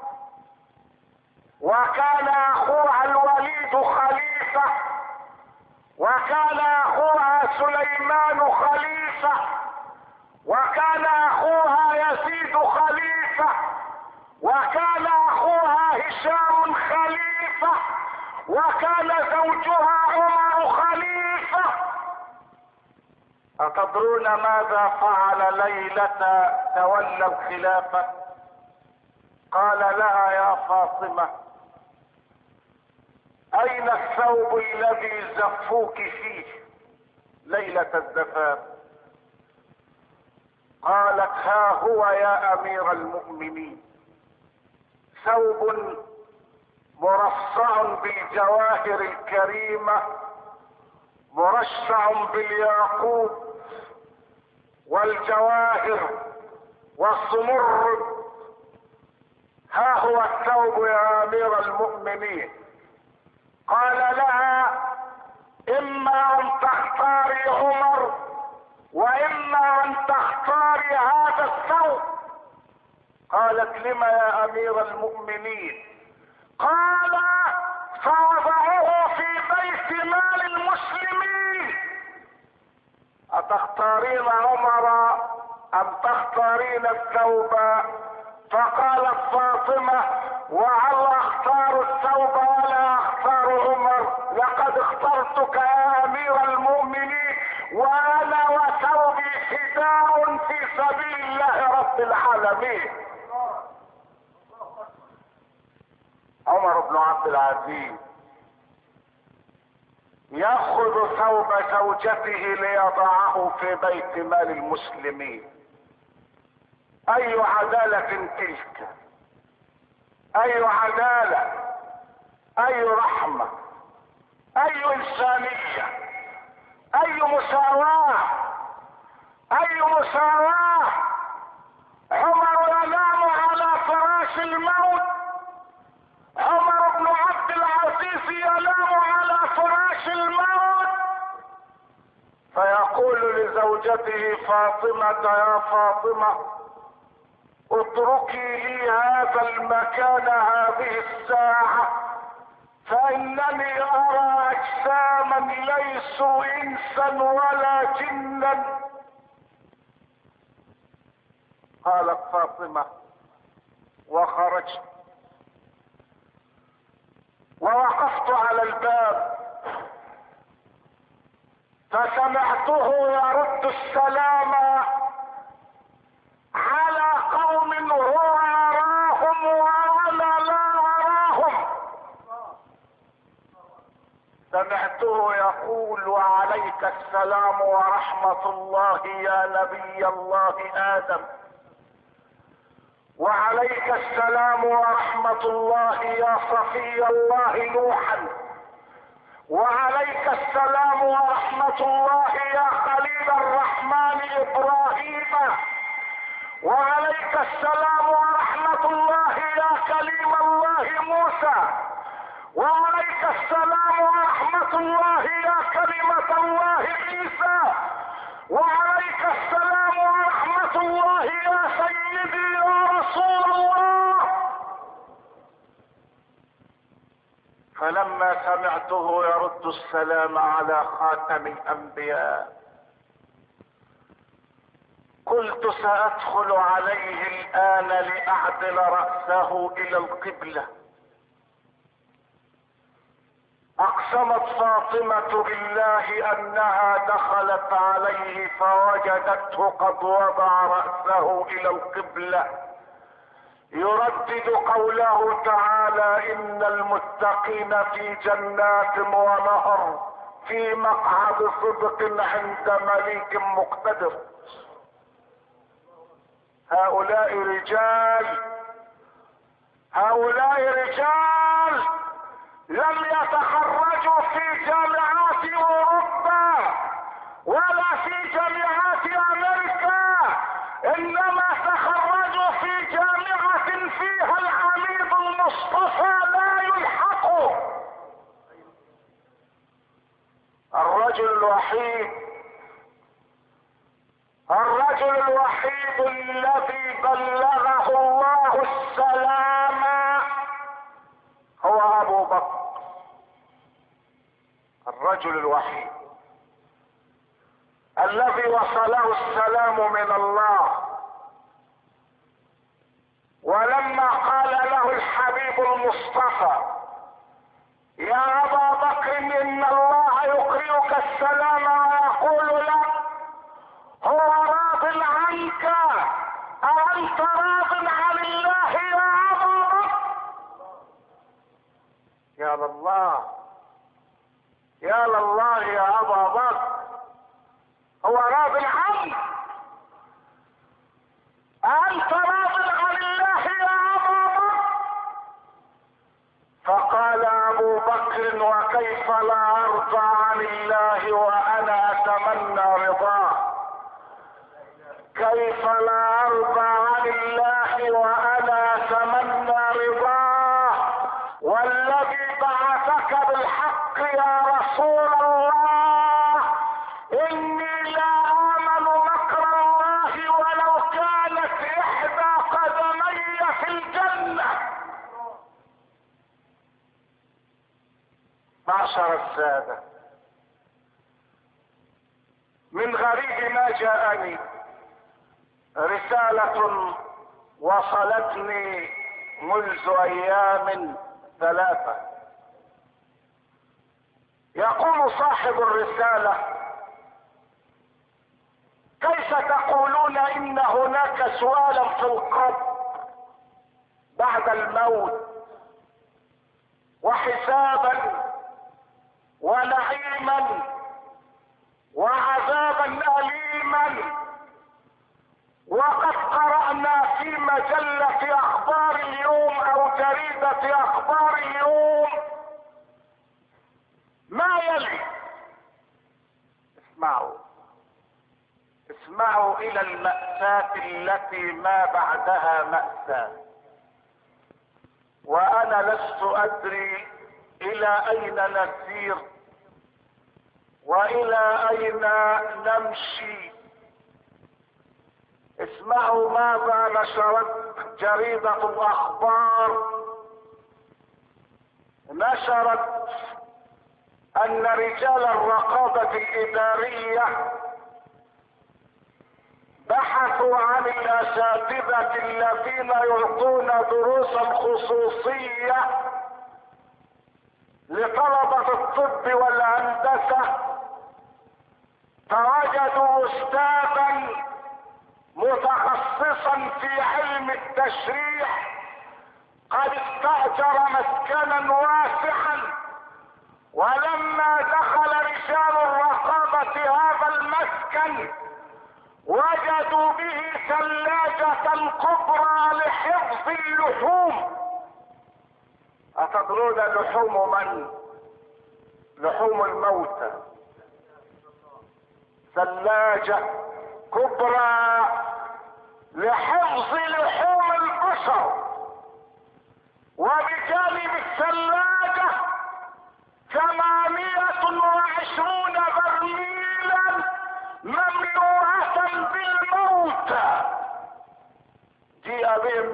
وكان اخوها الوليد خليفة، وكان اخوها سليمان خليفة، وكان اخوها يزيد خليفة، وكان اخوها هشام خليفة، وكان زوجها عمر خليفة. أتدرون ماذا فعل ليلة تولى الخلافة؟ قال لها يا فاطمة اين الثوب الذي زفوك فيه ليلة الزفاف؟ قالت ها هو يا امير المؤمنين، ثوب مرصع بالجواهر الكريمة مرشع بالياقوت والجواهر والسمر، ها هو الثوب يا امير المؤمنين. قال لها اما ان تختاري عمر واما ان تختاري هذا الثوب. قالت لما يا امير المؤمنين؟ قال فوضعه في بيت مال المسلمين. اتختارين عمر ام تختارين الثوب؟ فقالت فاطمة وهل اختار الثوب ولا اختار عمر؟ لقد اخترتك يا امير المؤمنين وانا وثوبي فداء في سبيل الله رب العالمين. عمر بن عبد العزيز ياخذ ثوب زوجته ليضعه في بيت مال المسلمين. اي عدالة تلك، اي عدالة، اي رحمة، اي انسانية، اي مساواة، اي مساواة. عمر ينام على فراش الموت، عمر بن عبد العزيز ينام على فراش الموت فيقول لزوجته فاطمة يا فاطمة اتركي لي هذا المكان هذه الساعة فانني ارى اجساما ليسوا انسا ولا جنا. قالت فاطمة وخرجت ووقفت على الباب فسمعته يرد السلام على قوم هو يراهم وانا لا اراهم. سمعته يقول وعليك السلام ورحمة الله يا نبي الله ادم، وعليك السلام ورحمة الله يا صفي الله نوحا، وعليك السلام ورحمة الله يا خليل الرحمن ابراهيم، وعليك السلام ورحمة الله يا كليم الله موسى، وعليك السلام ورحمة الله يا كلمة الله عيسى، وعليك السلام ورحمة الله يا سيدي يا رسول الله. فلما سمعته يرد السلام على خاتم الانبياء قلت سأدخل عليه الآن لأعدل رأسه إلى القبلة. أقسمت فاطمة بالله أنها دخلت عليه فوجدته قد وضع رأسه إلى القبلة يردد قوله تعالى إن المتقين في جنات ونهر في مقعد صدق عند مليك مقتدر. هؤلاء رجال لم يتخرجوا في جامعات اوروبا ولا في جامعات امريكا، انما تخرجوا في جامعة فيها العميد المصطفى لا يلحق. الرجل الوحيد الذي بلغه الله السلام هو ابو بكر. الرجل الوحيد الذي وصله السلام من الله. ولما قال له الحبيب المصطفى يا ابا بكر ان الله يقرئك السلام ويقول لك هو راض عنك، أأنت راض عن الله يا ابا بكر؟ يا لله يا لله يا ابا بكر، هو راض عنك، أأنت راض عن الله يا ابا بكر؟ فقال ابو بكر وكيف لا ارضى عن الله وانا اتمنى رضاه، كيف لا ارضى عن الله وانا اتمنى رضاه، والذي بعثك بالحق يا رسول الله اني لا امن مكر الله ولو كانت احدى قدمي في الجنة. معشر السادة، من غريب ما جاءني رسالة وصلتني منذ ايام 3. يقول صاحب الرسالة كيف تقولون ان هناك سؤالا في القبر بعد الموت وحسابا ونعيما وعذابا أليما، وقد قرأنا في مجلة اخبار اليوم او جريدة اخبار اليوم ما يلي. اسمعوا الى المأساة التي ما بعدها مأساة، وانا لست ادري الى اين نسير والى اين نمشي. اسمعوا ماذا نشرت جريدة الاخبار. نشرت ان رجال الرقابة الادارية بحثوا عن الاساتذة الذين يعطون دروسا خصوصية لطلبة الطب والهندسة، فوجدوا استاذا متخصصا في علم التشريح قد استأجر مسكنا واسعا، ولما دخل رجال الرقابة هذا المسكن وجدوا به ثلاجة كبرى لحفظ اللحوم. أتدرون لحوم من؟ لحوم الموتى. ثلاجة كبرى لحفظ لحوم البشر، وبجانب الثلاجة 28 برميلا مملوءة بالموتى جيء بهم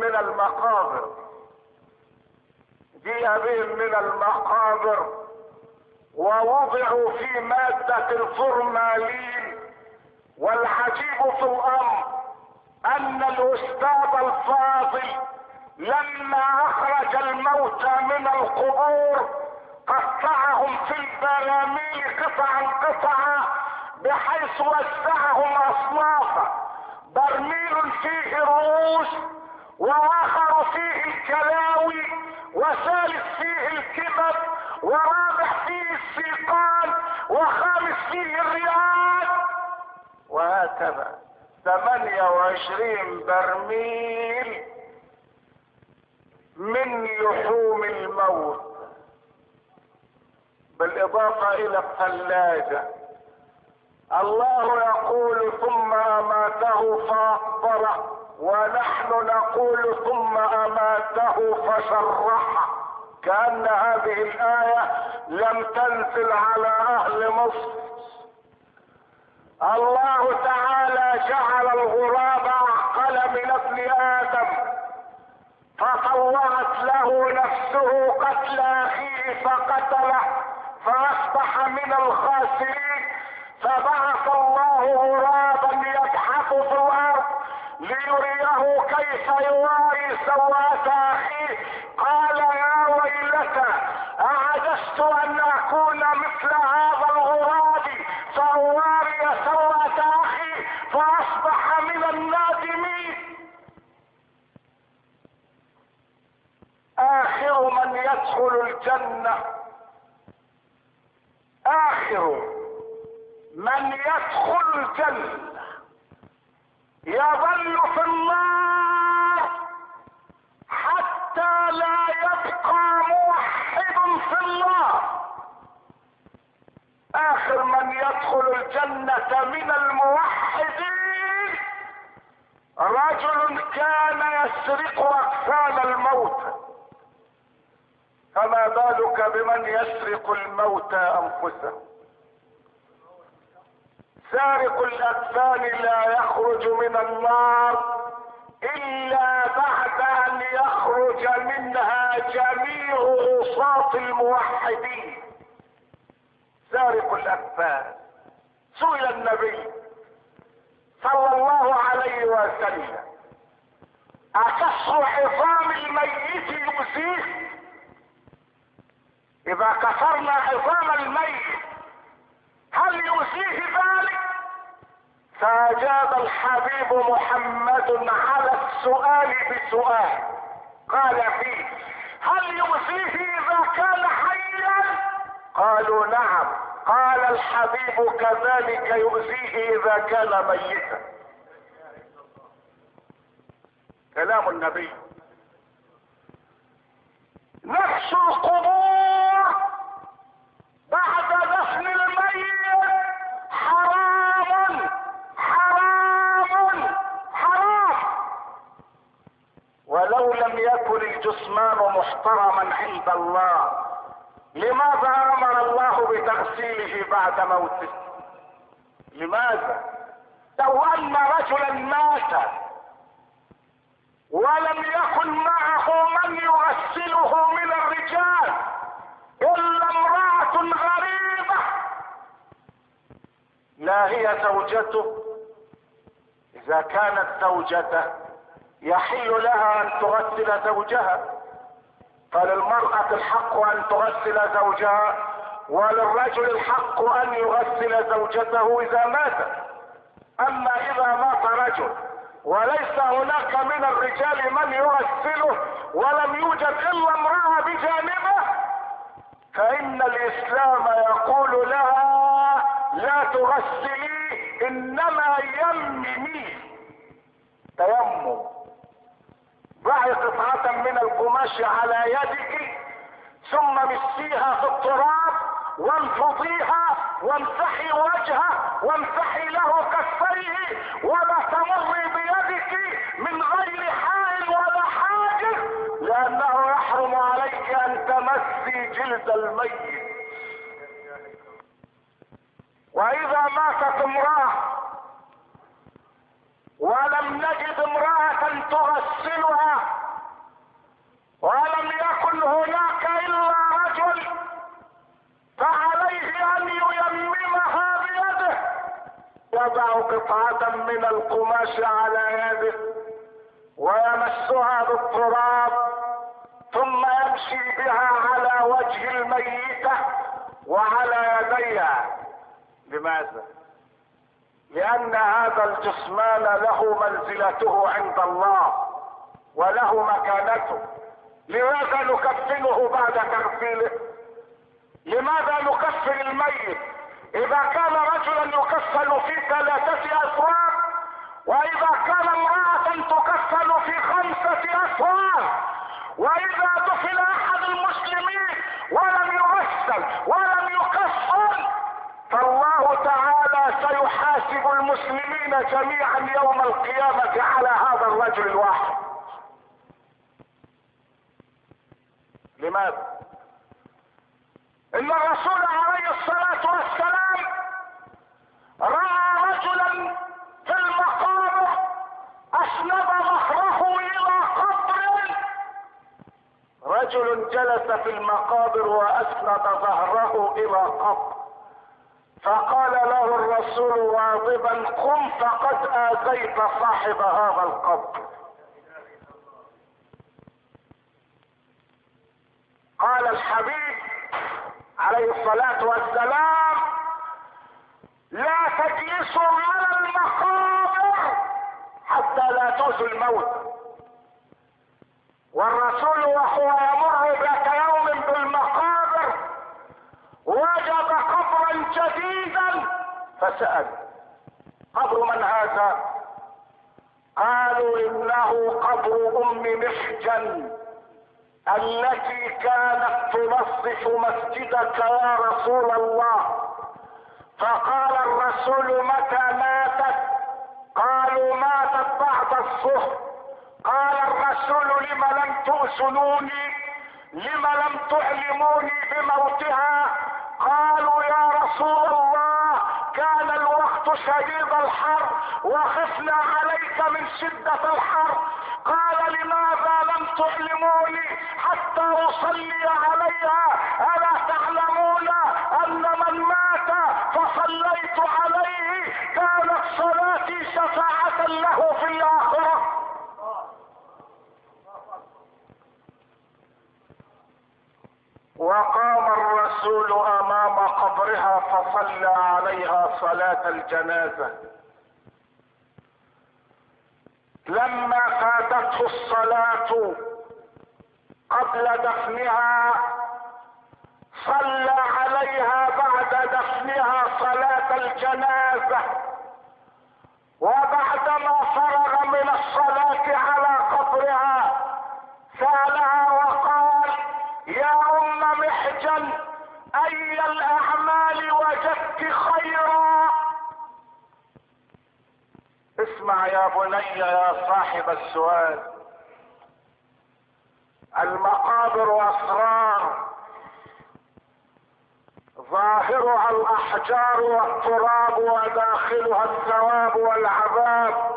من المقابر ووضعوا في مادة الفورمالين. والعجيب في الامر ان الاستاذ الفاضل لما اخرج الموتى من القبور قطعهم في البراميل قطعا بحيث وزعهم اصنافا، برميل فيه الرؤوس، واخر فيه الكلاوي، وثالث فيه الكبد، ورابع فيه السيقان، وخامس فيه الرئات، وهكذا 28 برميل من لحوم الموت، بالاضافة الى الثلاجة. الله يقول ثم اماته فاقبره، ونحن نقول ثم اماته فشرحه، كأن هذه الآية لم تنزل على اهل مصر. الله تعالى جعل الغراب اعقل من ابن ادم، فطوعت له نفسه قتل اخيه فقتله فاصبح من الخاسرين، فبعث الله غرابا يبحث في الارض ليريه كيف يواري سوءة اخيه. قال يا ويلتى اعجزت ان اكون مثل هذا الغراب فاواري سوءة اخي فاصبح من النادمين. اخر من يدخل الجنة، اخر من يدخل الجنة يظل في النار حتى لا يبقى موحد في الله. اخر من يدخل الجنة من الموحدين رجل كان يسرق اجسام الموتى، فما بالك بمن يسرق الموتى انفسهم. سارق الاجسام لا يخرج من النار الا بعد ان يخرج منها جميع عصاة الموحدين. سارق الاجسام سئل النبي صلى الله عليه وسلم اكسر عظام الميت يؤذيه؟ اذا كسرنا عظام الميت هل يؤذيه ذلك؟ فاجاب الحبيب محمد على السؤال بسؤال، قال فيه هل يؤذيه اذا كان حيا؟ قالوا نعم. قال الحبيب كذلك يؤذيه اذا كان ميتا. كلام النبي. نفس القبور بعد دفن الميت حرام حرام حرام. ولو لم يكن الجثمان محترما عند الله لماذا امر الله بتغسيله بعد موته؟ لماذا؟ لو ان رجلا مات ولم يكن معه من يغسله من الرجال الا امرأة غريبة، لا هي زوجته، اذا كانت زوجته يحل لها ان تغسل زوجها، فللمرأة الحق ان تغسل زوجها وللرجل الحق ان يغسل زوجته اذا مات. اما اذا مات رجل وليس هناك من الرجال من يغسله ولم يوجد الا امرأة بجانبه، فان الاسلام يقول لها لا تغسلي انما يممي تيمم. ضعي قطعة من القماش على يدك ثم مسيها في التراب وانفضيها وامسحي وجهه وامسحي له كفيه ولا تمري بيدك من غير حائل ولا حاجز، لانه يحرم عليك ان تمسي جلد الميت. واذا ماتت امرأة ولم نجد امرأة تغسلها ولم يكن هناك الا رجل فعليه ان ييممها بيده، يضع قطعة من القماش على يده ويمسها بالتراب ثم يمشي بها على وجه الميتة وعلى يديها. لماذا؟ لان هذا الجسمان له منزلته عند الله وله مكانته. لماذا نكفنه بعد تغسيله؟ لماذا نكفن الميت؟ اذا كان رجلا يكفن في 3 اسواق واذا كان امرأة تكفن في 5 أسوار، واذا دفن احد المسلمين ولم يغسل ولم يكفن، فالله تعالى سيحاسب المسلمين جميعا يوم القيامة على هذا الرجل الواحد. لماذا؟ ان الرسول عليه الصلاة والسلام رأى رجلا في المقابر اسند ظهره الى قبر، رجل جلس في المقابر واسند ظهره الى قبر، فقال له الرسول واضبا: قم فقد آذيت صاحب هذا القبر. قال الحبيب عليه الصلاة والسلام: لا تجلسوا على المقابر حتى لا تؤذوا الموت. والرسول وهو يمر ذات يوم بالمقابر وجد قبرا جديدا، فسأل: قبر من هذا؟ قالوا: انه قبر ام محجن التي كانت تنظف مسجدك يا رسول الله. فقال الرسول: متى ماتت؟ قالوا: ماتت بعد الظهر. قال الرسول: لم لم تؤذنوني؟ لم لم تعلموني بموتها؟ قالوا: يا رسول الله كان الوقت شديد الحر وخفنا عليك من شدة الحر. قال: لماذا لم تعلموني حتى اصلي عليها؟ الا تعلمون ان من مات فصليت عليه كانت صلاتي شفاعة له في الاخرة؟ وقام الرسول امام قبرها فصلى عليها صلاة الجنازة. لما فاتته الصلاة قبل دفنها صلى عليها بعد دفنها صلاة الجنازة، وبعدما فرغ من الصلاة على قبرها سألها وقال: يا ام محجن اي الاعمال وجدت خيرا؟ اسمع يا بني يا صاحب السؤال، المقابر اسرار، ظاهرها الاحجار والتراب وداخلها الثواب والعذاب.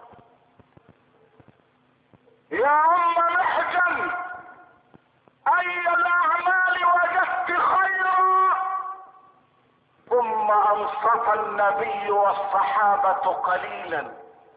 يا ام محجن اي الاعمال وجدت خيرا؟ ثم انصت النبي والصحابة قليلا،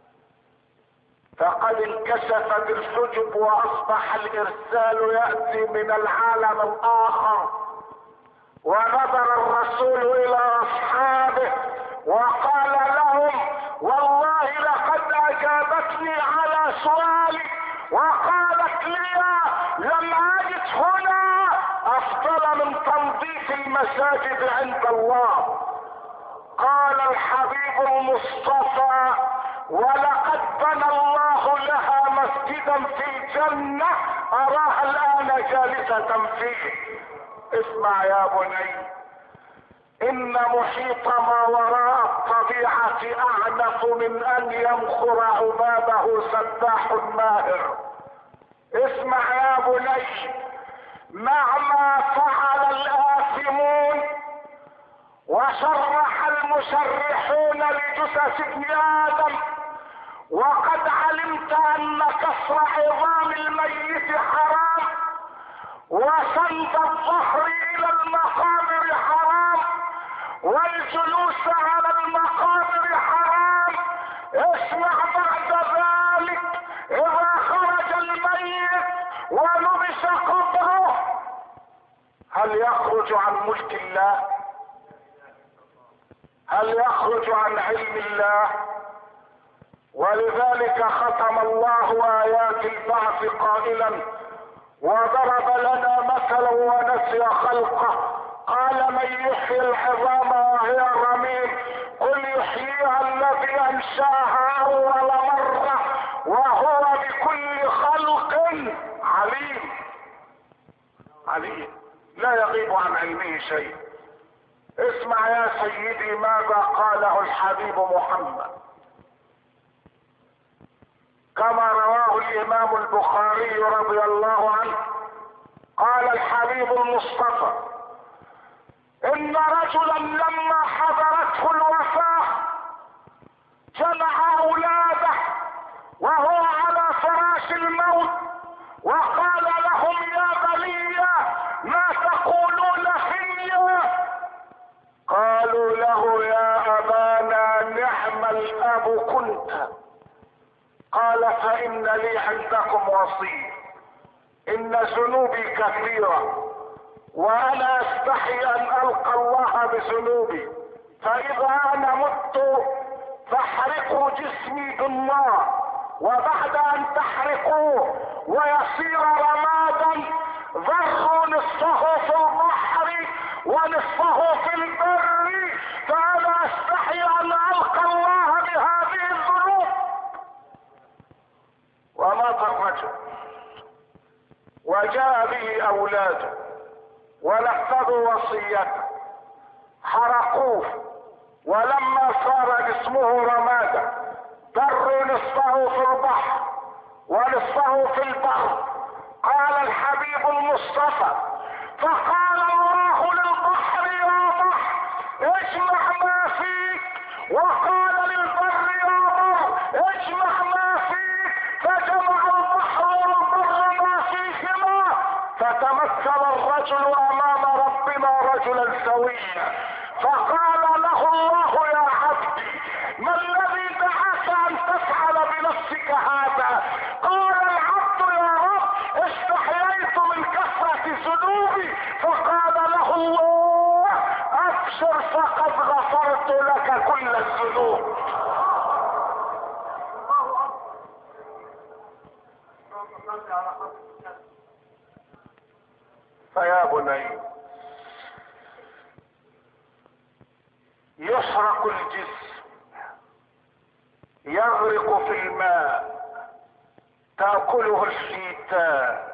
فقد انكشفت الحجب واصبح الارسال يأتي من العالم الاخر. ونظر الرسول الى اصحابه وقال لهم: والله لقد اجابتني على سؤالي وقالت لي: لم اجد هنا افضل من تنظيف المساجد عند الله. قال الحبيب المصطفى: ولقد بنى الله لها مسجدا في الجنة اراها الان جالسة فيه. اسمع يا بني، ان محيط ما وراء الطبيعة اعنف من ان يمخر عبابه سباح ماهر. اسمع يا بني، مهما فعل الآثمون وشرح المشرحون لجثث ابن آدم، وقد علمت أن كسر عظام الميت حرام، وسند الظهر إلى المقابر حرام، والجلوس على المقابر حرام. اسمع بعد ذلك: إذا خرج الميت ولبس قبره هل يخرج عن ملك الله؟ هل يخرج عن علم الله؟ ولذلك ختم الله آيات البعث قائلا: وضرب لنا مثلا ونسي خلقه قال من يحيي العظام وهي رميم؟ قل يحييها الذي انشاها اول مرة وهو بكل خلق عليم. عليم لا يغيب عن علمه شيء. اسمع يا سيدي ماذا قاله الحبيب محمد كما رواه الامام البخاري رضي الله عنه. قال الحبيب المصطفى ان رجلا لما حضرته الوفاة جمع اولاده وهو على فراش الموت وقال لهم يا بني ما تقولون في؟ قالوا له يا ابانا نعم الاب كنت. قال فان لي عندكم وصية، ان ذنوبي كثيرة وانا استحي ان القى الله بذنوبي، فاذا انا مت فاحرقوا جسمي بالنار، وبعد ان تحرقوه ويصير رمادا ذروا نصفه في البحر ونصفه في البر، فانا استحي ان القى الله بهذه الذنوب. ومات الرجل وجاء به اولاده ونفذوا وصيته، حرقوه، ولما صار جسمه رمادا ذروا نصفه في البحر ونصفه في البر. قال الحبيب المصطفى فقال الله للبحر يا بحر اجمع ما فيك، وقال للبر يا بر اجمع ما فيك، فجمع البحر والبر ما فيهما، فتمثل الرجل امام ربنا رجلا سويا، فقال له الله يا عبدي ما الذي دعاك ان تفعل بنفسك هذا؟ قال العبد يا رب استحييت من كثرة ذنوبي، فقال له الله ابشر فقد غفرت لك كل الذنوب. فيا بني يحرق الجسم يغرق في الماء تأكله الحيتان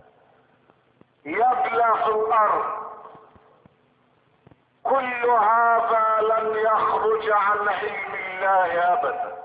يبلى في الارض، كل هذا لن يخرج عن علم الله ابدا،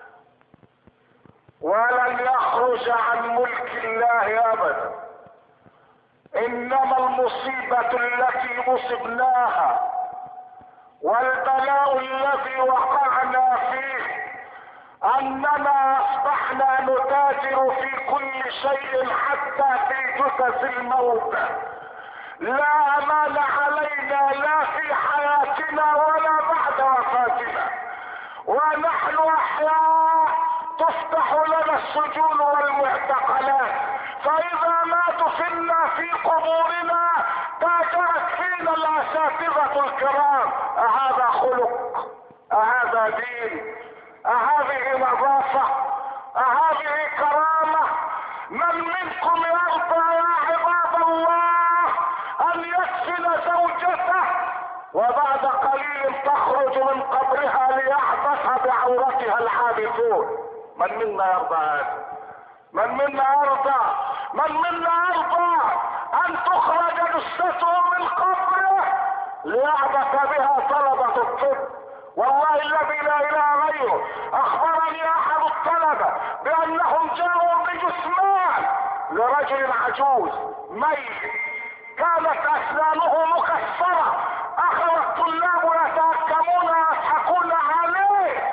ولن يخرج عن ملك الله ابدا. انما المصيبة التي اصبناها والبلاء الذي وقعنا فيه اننا اصبحنا نتاجر في كل شيء حتى في جثث الموتى. لا امان علينا لا في حياتنا ولا بعد وفاتنا، ونحن احياء تفتح لنا السجون والمعتقلات، فاذا ما دفنا في قبورنا تاجرت فينا الاساتذة الكرام. اهذا خلق؟ اهذا دين؟ اهذه نظافة؟ اهذه كرامة؟ من منكم يرضى يا عباد الله ان يدفن زوجته وبعد قليل تخرج من قبرها ليعبث بعورتها العابثون؟ من منا يرضى هذا؟ من منا يرضى؟ من منا يرضى ان تخرج جثته من قبره ليعبث بها طلبة الطب؟ والله الذي لا اله غيره اخبرني احد الطلبة بانهم جاءوا بجثمان لرجل عجوز ميت كانت اسنانه مكسرة، اخذ الطلاب يتهكمون ويضحكون عليه.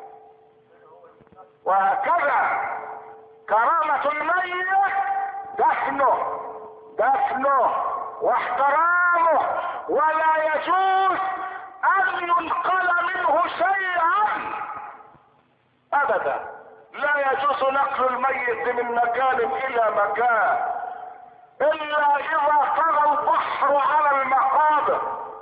وهكذا كرامة الميت دفنه واحترامه، ولا يجوز ان ينقل منه شيئا ابدا. لا يجوز نقل الميت من مكان الى مكان الا اذا طغى البحر على المقابر،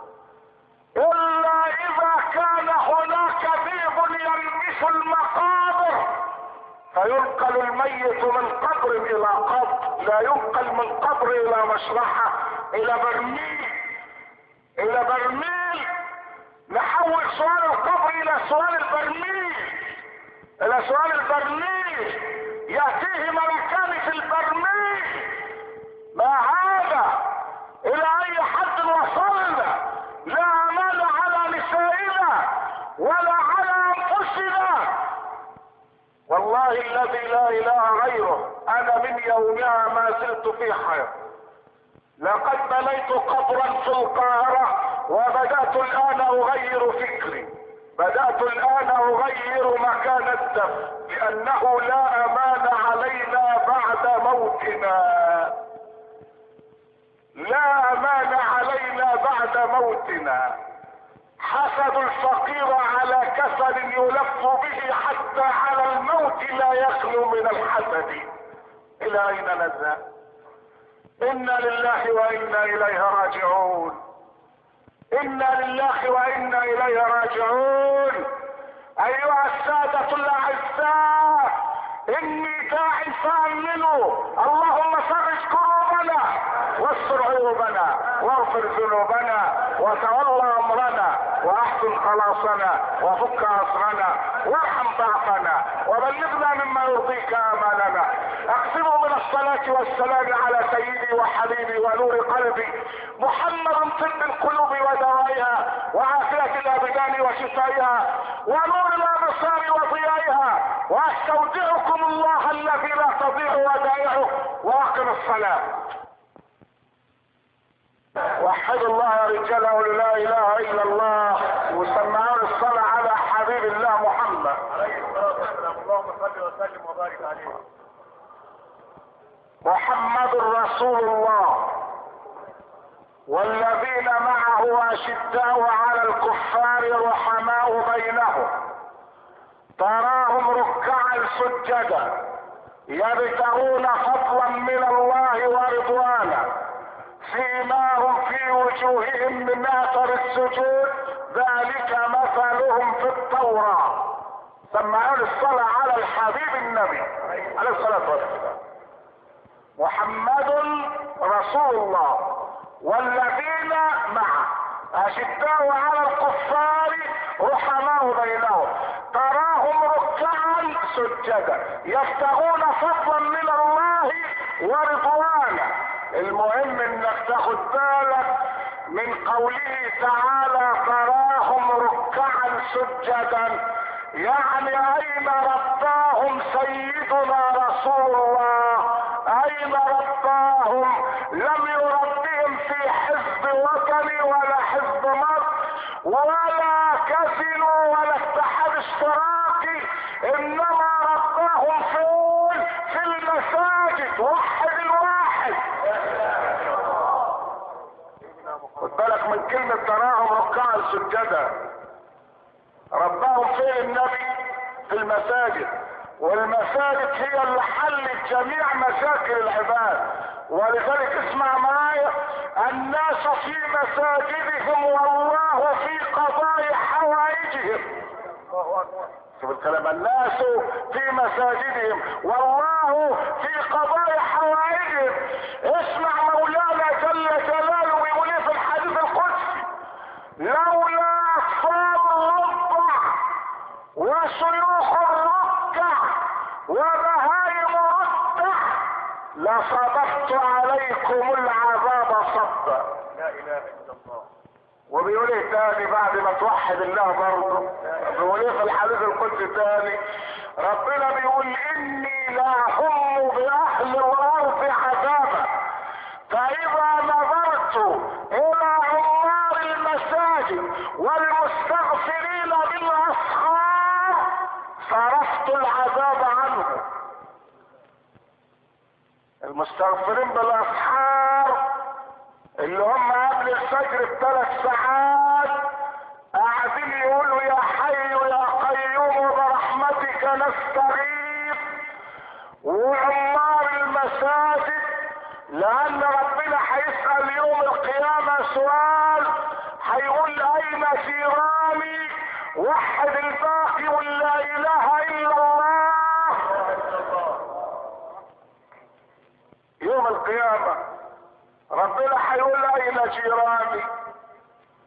الا اذا كان هناك ذئب يلبس المقابر فينقل الميت من قبر الى قبر، لا ينقل من قبر الى مشرحة الى برميل. الى برميل، نحول سؤال القبر الى سؤال البرميل، الى سؤال البرميل، يأتيه ملكان في البرميل. ما هذا؟ الى اي حد وصلنا؟ لا امان على نسائنا ولا على انفسنا. والله الذي لا اله غيره انا من يومها ما زلت في حياة. لقد بنيت قبرا في القاهرة وبدأت الان اغير فكري، بدأت الان اغير مكان الدفن، لانه لا امان علينا بعد موتنا، لا امان علينا بعد موتنا. حسد الفقير على كسل يلف به حتى على الموت لا يخلو من الحسد. الى اين نذهب؟ انا لله وانا اليه راجعون، انا لله وانا اليه راجعون. ايها السادة الاعزاء، اني داع فامنوا، اللهم فرج كروبنا واستر عيوبنا واغفر ذنوبنا وتولى امرنا واحسن خلاصنا وفك اسرنا وارحم ضعفنا وبلغنا مما يرضيك امالنا. اقسموا من الصلاة والسلام على سيدي وحبيبي ونور قلبي محمد طب القلوب ودوائها وعافية الابدان وشفائها ونور الابصار وضيائها، واستودعكم الله الذي لا تضيع ودائعه، واقم الصلاة. وحدوا الله يا رجال، قولوا لا اله الا الله، وسمعوا الصلاة على حبيب الله محمد عليه الصلاة والسلام. اللهم صل وسلم وبارك عليه. محمد رسول الله والذين معه اشداء على الكفار رحماء بينهم، تراهم ركعا سجدا يبتغون فضلا من الله ورضوانا، سيماهم في وجوههم من اثر السجود، ذلك مثلهم في التوراة. سمعون الصلاة على الحبيب النبي عليه الصلاة والسلام. محمد رسول الله والذين معه اشداء على الكفار رحماء بينهم، تراهم ركعا سجدا يبتغون فضلا من الله ورضوانا. المهم انك تاخد بالك من قوله تعالى تراهم ركعا سجدا، يعني اين رباهم سيدنا رسول الله؟ اين رباهم؟ لم يربهم في حزب وطني ولا حزب مصر ولا كسلوا ولا اتحاد اشتراكي، انما رباهم فين؟ في المساجد. وحد الواحد. خد بالك من كلمة تراهم ركعا سجدا. رباهم فين النبي؟ في المساجد، والمساجد هي اللي حلت جميع مشاكل العباد. ولذلك اسمع معايا، الناس في مساجدهم والله في قضاء حوائجهم. شوف الكلام، الناس في مساجدهم والله في قضاء حوائجهم. اسمع مولانا جل جلاله بيقول ايه في الحديث القدسي: لولا اطفال الرضع وشيوخ الركع وبهايم الرتع لصببت عليكم العذاب صبا. لا اله الا الله. وبيقول ايه تاني بعد ما توحد الله برضه؟ بيقول ايه في الحديث القدسي تاني؟ ربنا بيقول اني لا هم باهل الارض عذابا، فاذا نظرت الى عمار المساجد والمستغفرين بالاسحار صرفت العذاب عنهم. المستغفرين بالاسحار اللي هم قبل الفجر ب3 ساعات قاعدين يقولوا يا حي يا قيوم برحمتك نستغيث. وعمار المساجد لان ربنا هيسأل يوم القيامة سؤال، هيقول اين جيراني؟ وحد الباقي ولا اله الا الله. يوم القيامة ربنا هيقول اين جيراني؟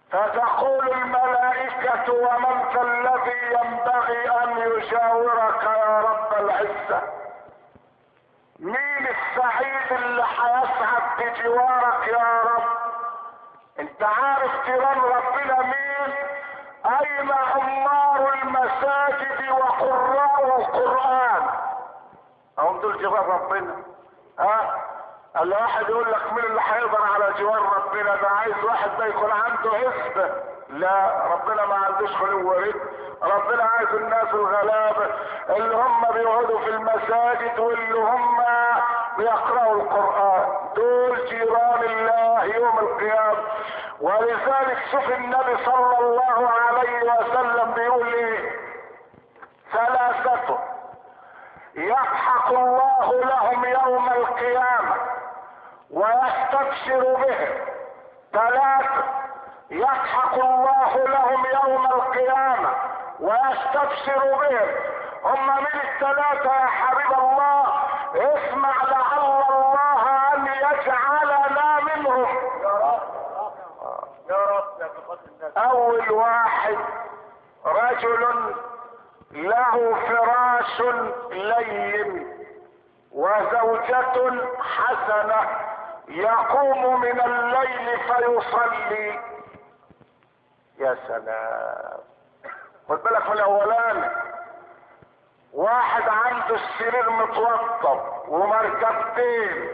فتقول الملائكة ومن ذا الذي ينبغي ان يجاورك يا رب العزة؟ مين السعيد اللي هيسعد بجوارك يا رب؟ انت عارف جيران ربنا مين؟ اين عمار المساجد وقراء القرآن؟ هم دول جيران ربنا. الواحد يقول لك مين اللي هيقدر على جوار ربنا؟ ده عايز واحد ده يكون عنده عزة. لا، ربنا ما عندوش خلو ورد. ربنا عايز الناس الغلابة اللي هم بيقعدوا في المساجد واللي هم بيقرأوا القرآن، دول جيران الله يوم القيامة. ولذلك شوف النبي صلى الله عليه وسلم بيقول ايه: ثلاثة يضحك الله لهم يوم القيامة ويستبشر بهم. ثلاثة يضحك الله لهم يوم القيامة ويستبشر بهم. هم من الثلاثة يا حبيب الله؟ اسمع لعل الله ان يجعلنا منهم يا رب يا رب يا الناس. اول واحد رجل له فراش لين وزوجة حسنة يقوم من الليل فيصلي. يا سلام. خد بالك من الاولاني، واحد عنده السرير متوضب ومركبتين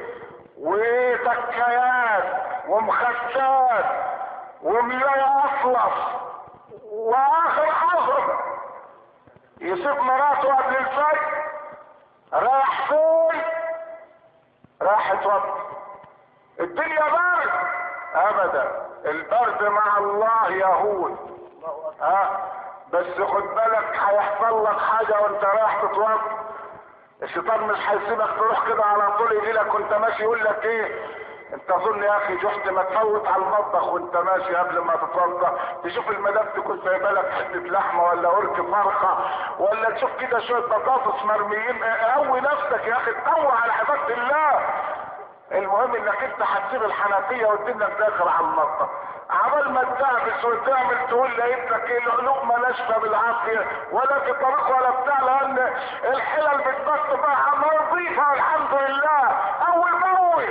وتكيات ومخدات وملاية اطلس واخر عظم، يسيب مراته قبل الفجر رايح فين؟ راح يتوضا. الدنيا برد؟ ابدا، البرد مع الله يهون. بس خد بالك هيحصل لك حاجه وانت رايح تتوضا. الشيطان مش هيسيبك تروح كده على طول، يجي لك وانت ماشي يقول لك ايه؟ انت اظن يا اخي جحت ما تفوت على المطبخ وانت ماشي قبل ما تتوضا، تشوف المدام تكون سايبه لك حته لحمه ولا ورك فرخه، ولا تشوف كده شويه بطاطس مرميين. قوي نفسك يا اخي، تقوي على عباده الله. المهم انك انت هتسيب الحنفيه وتنك داخل على المطبخ، عبال ما تدعبس وتعمل تقول لابنك ايه؟ لقمه ناشفه بالعافيه ولا في طريق ولا بتاع، لان الحلل بتبط بقى نظيفه والحمد لله اول باول.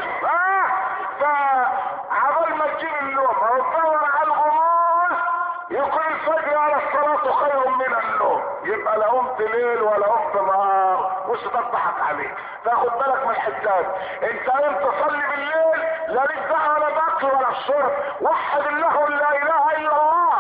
فعبال ما تجيب اللقمه وتدور على الغموس يكون الفجر على الصلاه خير من النوم، يبقى لا قمت ليل ولا قمت نهار وش تضحك عليك. فاخد بالك من الحجاج، انت قمت تصلي بالليل لا ليك دعوه ولا باكل ولا الشرب، وحد الله لا اله الا الله.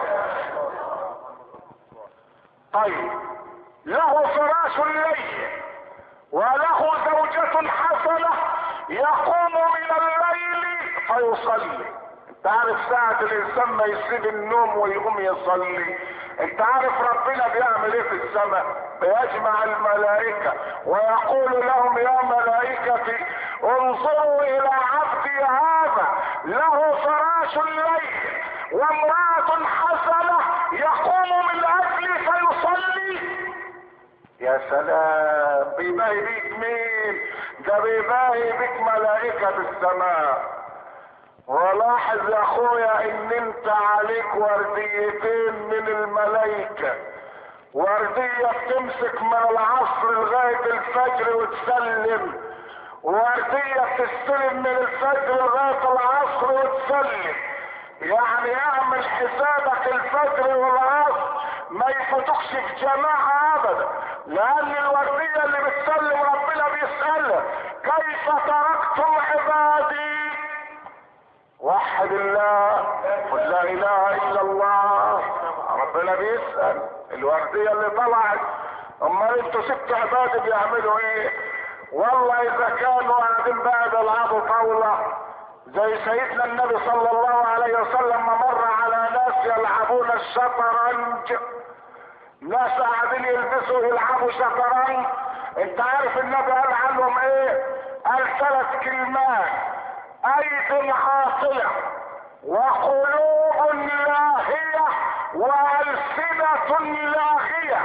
طيب، له فراش لين وله زوجة حسنة يقوم من الليل فيصلي. انت عارف ساعة الانسان ما يسيب النوم ويقوم يصلي، انت عارف ربنا بيعمل ايه في السماء؟ بيجمع الملائكة ويقول لهم يا ملائكتي انظروا الى عبدي هذا له فراش لين وامرأة حسنة يقوم من اجلي فيصلي. يا سلام، بيباهي بيك مين؟ ده بيباهي بيك ملائكة السماء. ولاحظ يا اخويا ان انت عليك ورديتين من الملائكة، وردية بتمسك من العصر لغاية الفجر وتسلم، وردية بتستلم من الفجر لغاية العصر وتسلم. يعني اعمل حسابك الفجر والعصر ما يفوتكش في جماعة ابدا، لان الوردية اللي بتسلم ربنا بيسألها كيف تركتم عبادي؟ وحد الله، قل لا اله الا الله. ربنا بيسأل الوردية اللي طلعت امال انتوا ست عباد بيعملوا ايه؟ والله اذا كانوا قاعدين بقى بيلعبوا طاولة زي سيدنا النبي صلى الله عليه وسلم ما مر على ناس يلعبون الشطرنج، ناس قاعدين يلبسوا يلعبوا شطرنج. انت عارف النبي قال عنهم ايه؟ قال 3 كلمات: ايد عاطلة وقلوب لاهية والسنة لاغية.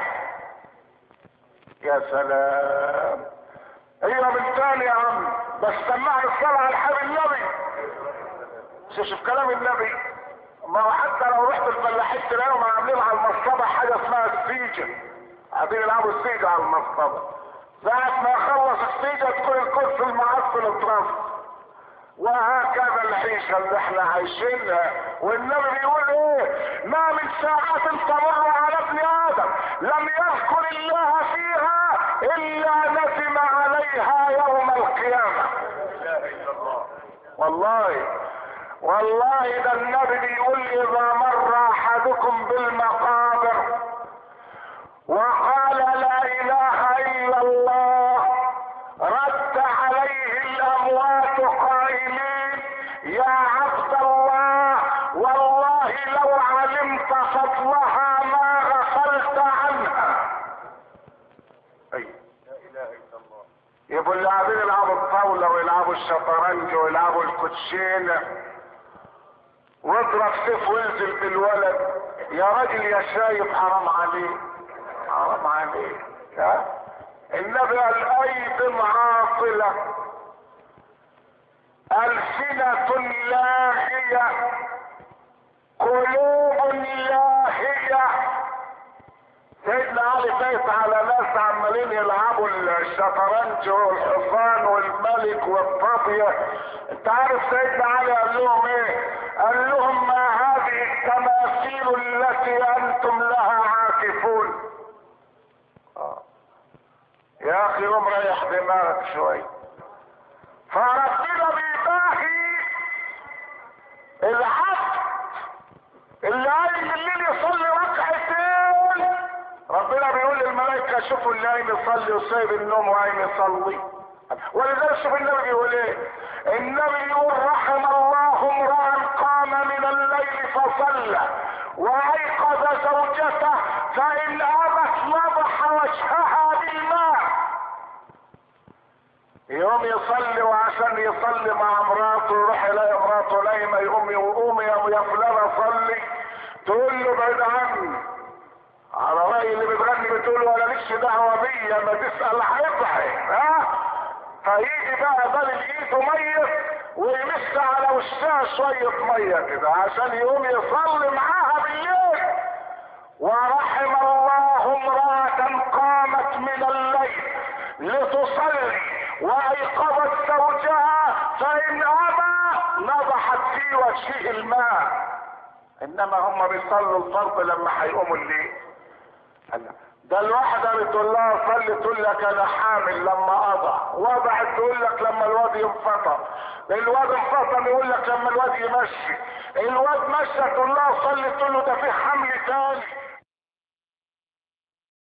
يا سلام، هي من تاني يا عم، بس سمعني الصلاة على الحبيب النبي. شوف كلام النبي ما هو حتى لو رحت الفلاحين تلاقيهم عاملين على المصطبة حاجة اسمها السيجة، قاعدين يلعبوا السيجة على المصطبة. ساعة ما يخلص السيجة تكون القدس المعسل اترفض. وهكذا العيشة اللي احنا عايشينها. والنبي بيقول ايه؟ ما من ساعة تمر على ابن ادم لم يذكر الله فيها الا ندم عليها يوم القيامة. والله ده النبي بيقول اذا مر احدكم بالمقابر وقال لا اله الا الله رد عليه الاموات قائلين يا عبد الله والله لو علمت فضلها ما غفلت عنها. اي لا اله الا الله. يبقوا اللي قاعدين يلعبوا الطاوله ويلعبوا الشطرنج ويلعبوا الكوتشينه واضرب سيف وانزل بالولد، يا راجل يا شايب حرام عليك، حرام عليك. النبي قال ايد عاطلة السنة لاهية قلوب لاهية. سيدنا علي فايت على ناس عمالين يلعبوا الشطرنج والحصان والملك والطابية. انت عارف سيدنا علي قال لهم ايه؟ قال لهم ما هذه التماثيل التي انتم لها عاكفون. يا اخي قوم ريح دماغك شوي. فربنا بيباهي العبد اللي قايم بالليل يصلي ركعتين. ربنا بيقول للملائكة شوفوا اللي قايم يصلي وسايب النوم وقايم يصلي. ولذلك شوف النبي بيقول ايه؟ النبي يقول رحم الله امرأ قام من الليل فصلى وايقظ زوجته فان ابت نضح وجهها بالماء. يقوم يصلي وعشان يصلي مع مراته يروح يلاقي مراته نايمه يقوم يا فلان صلي، تقول له بعيد عني. على راي اللي بتغني بتقول له ولا لكش دعوه بيا ما تسال هيضحك. فيجي بقى بال ايده ميه ويمس على وشها شويه ميه كده عشان يقوم يصلي معاها بالليل. ورحم الله امرأة قامت من الليل لتصلي وايقظت زوجها فان ابى نضحت في وجهه الماء. انما هم بيصلوا الفرض لما هيقوموا الليل. ده الواحدة بتقول لها صلي تقول لك انا حامل لما اضع، وضعت تقول لك لما الواد ينفطر، الواد انفطر يقول لك لما الواد يمشي، الواد مشى تقول لها صلي تقول له ده في حمل تاني.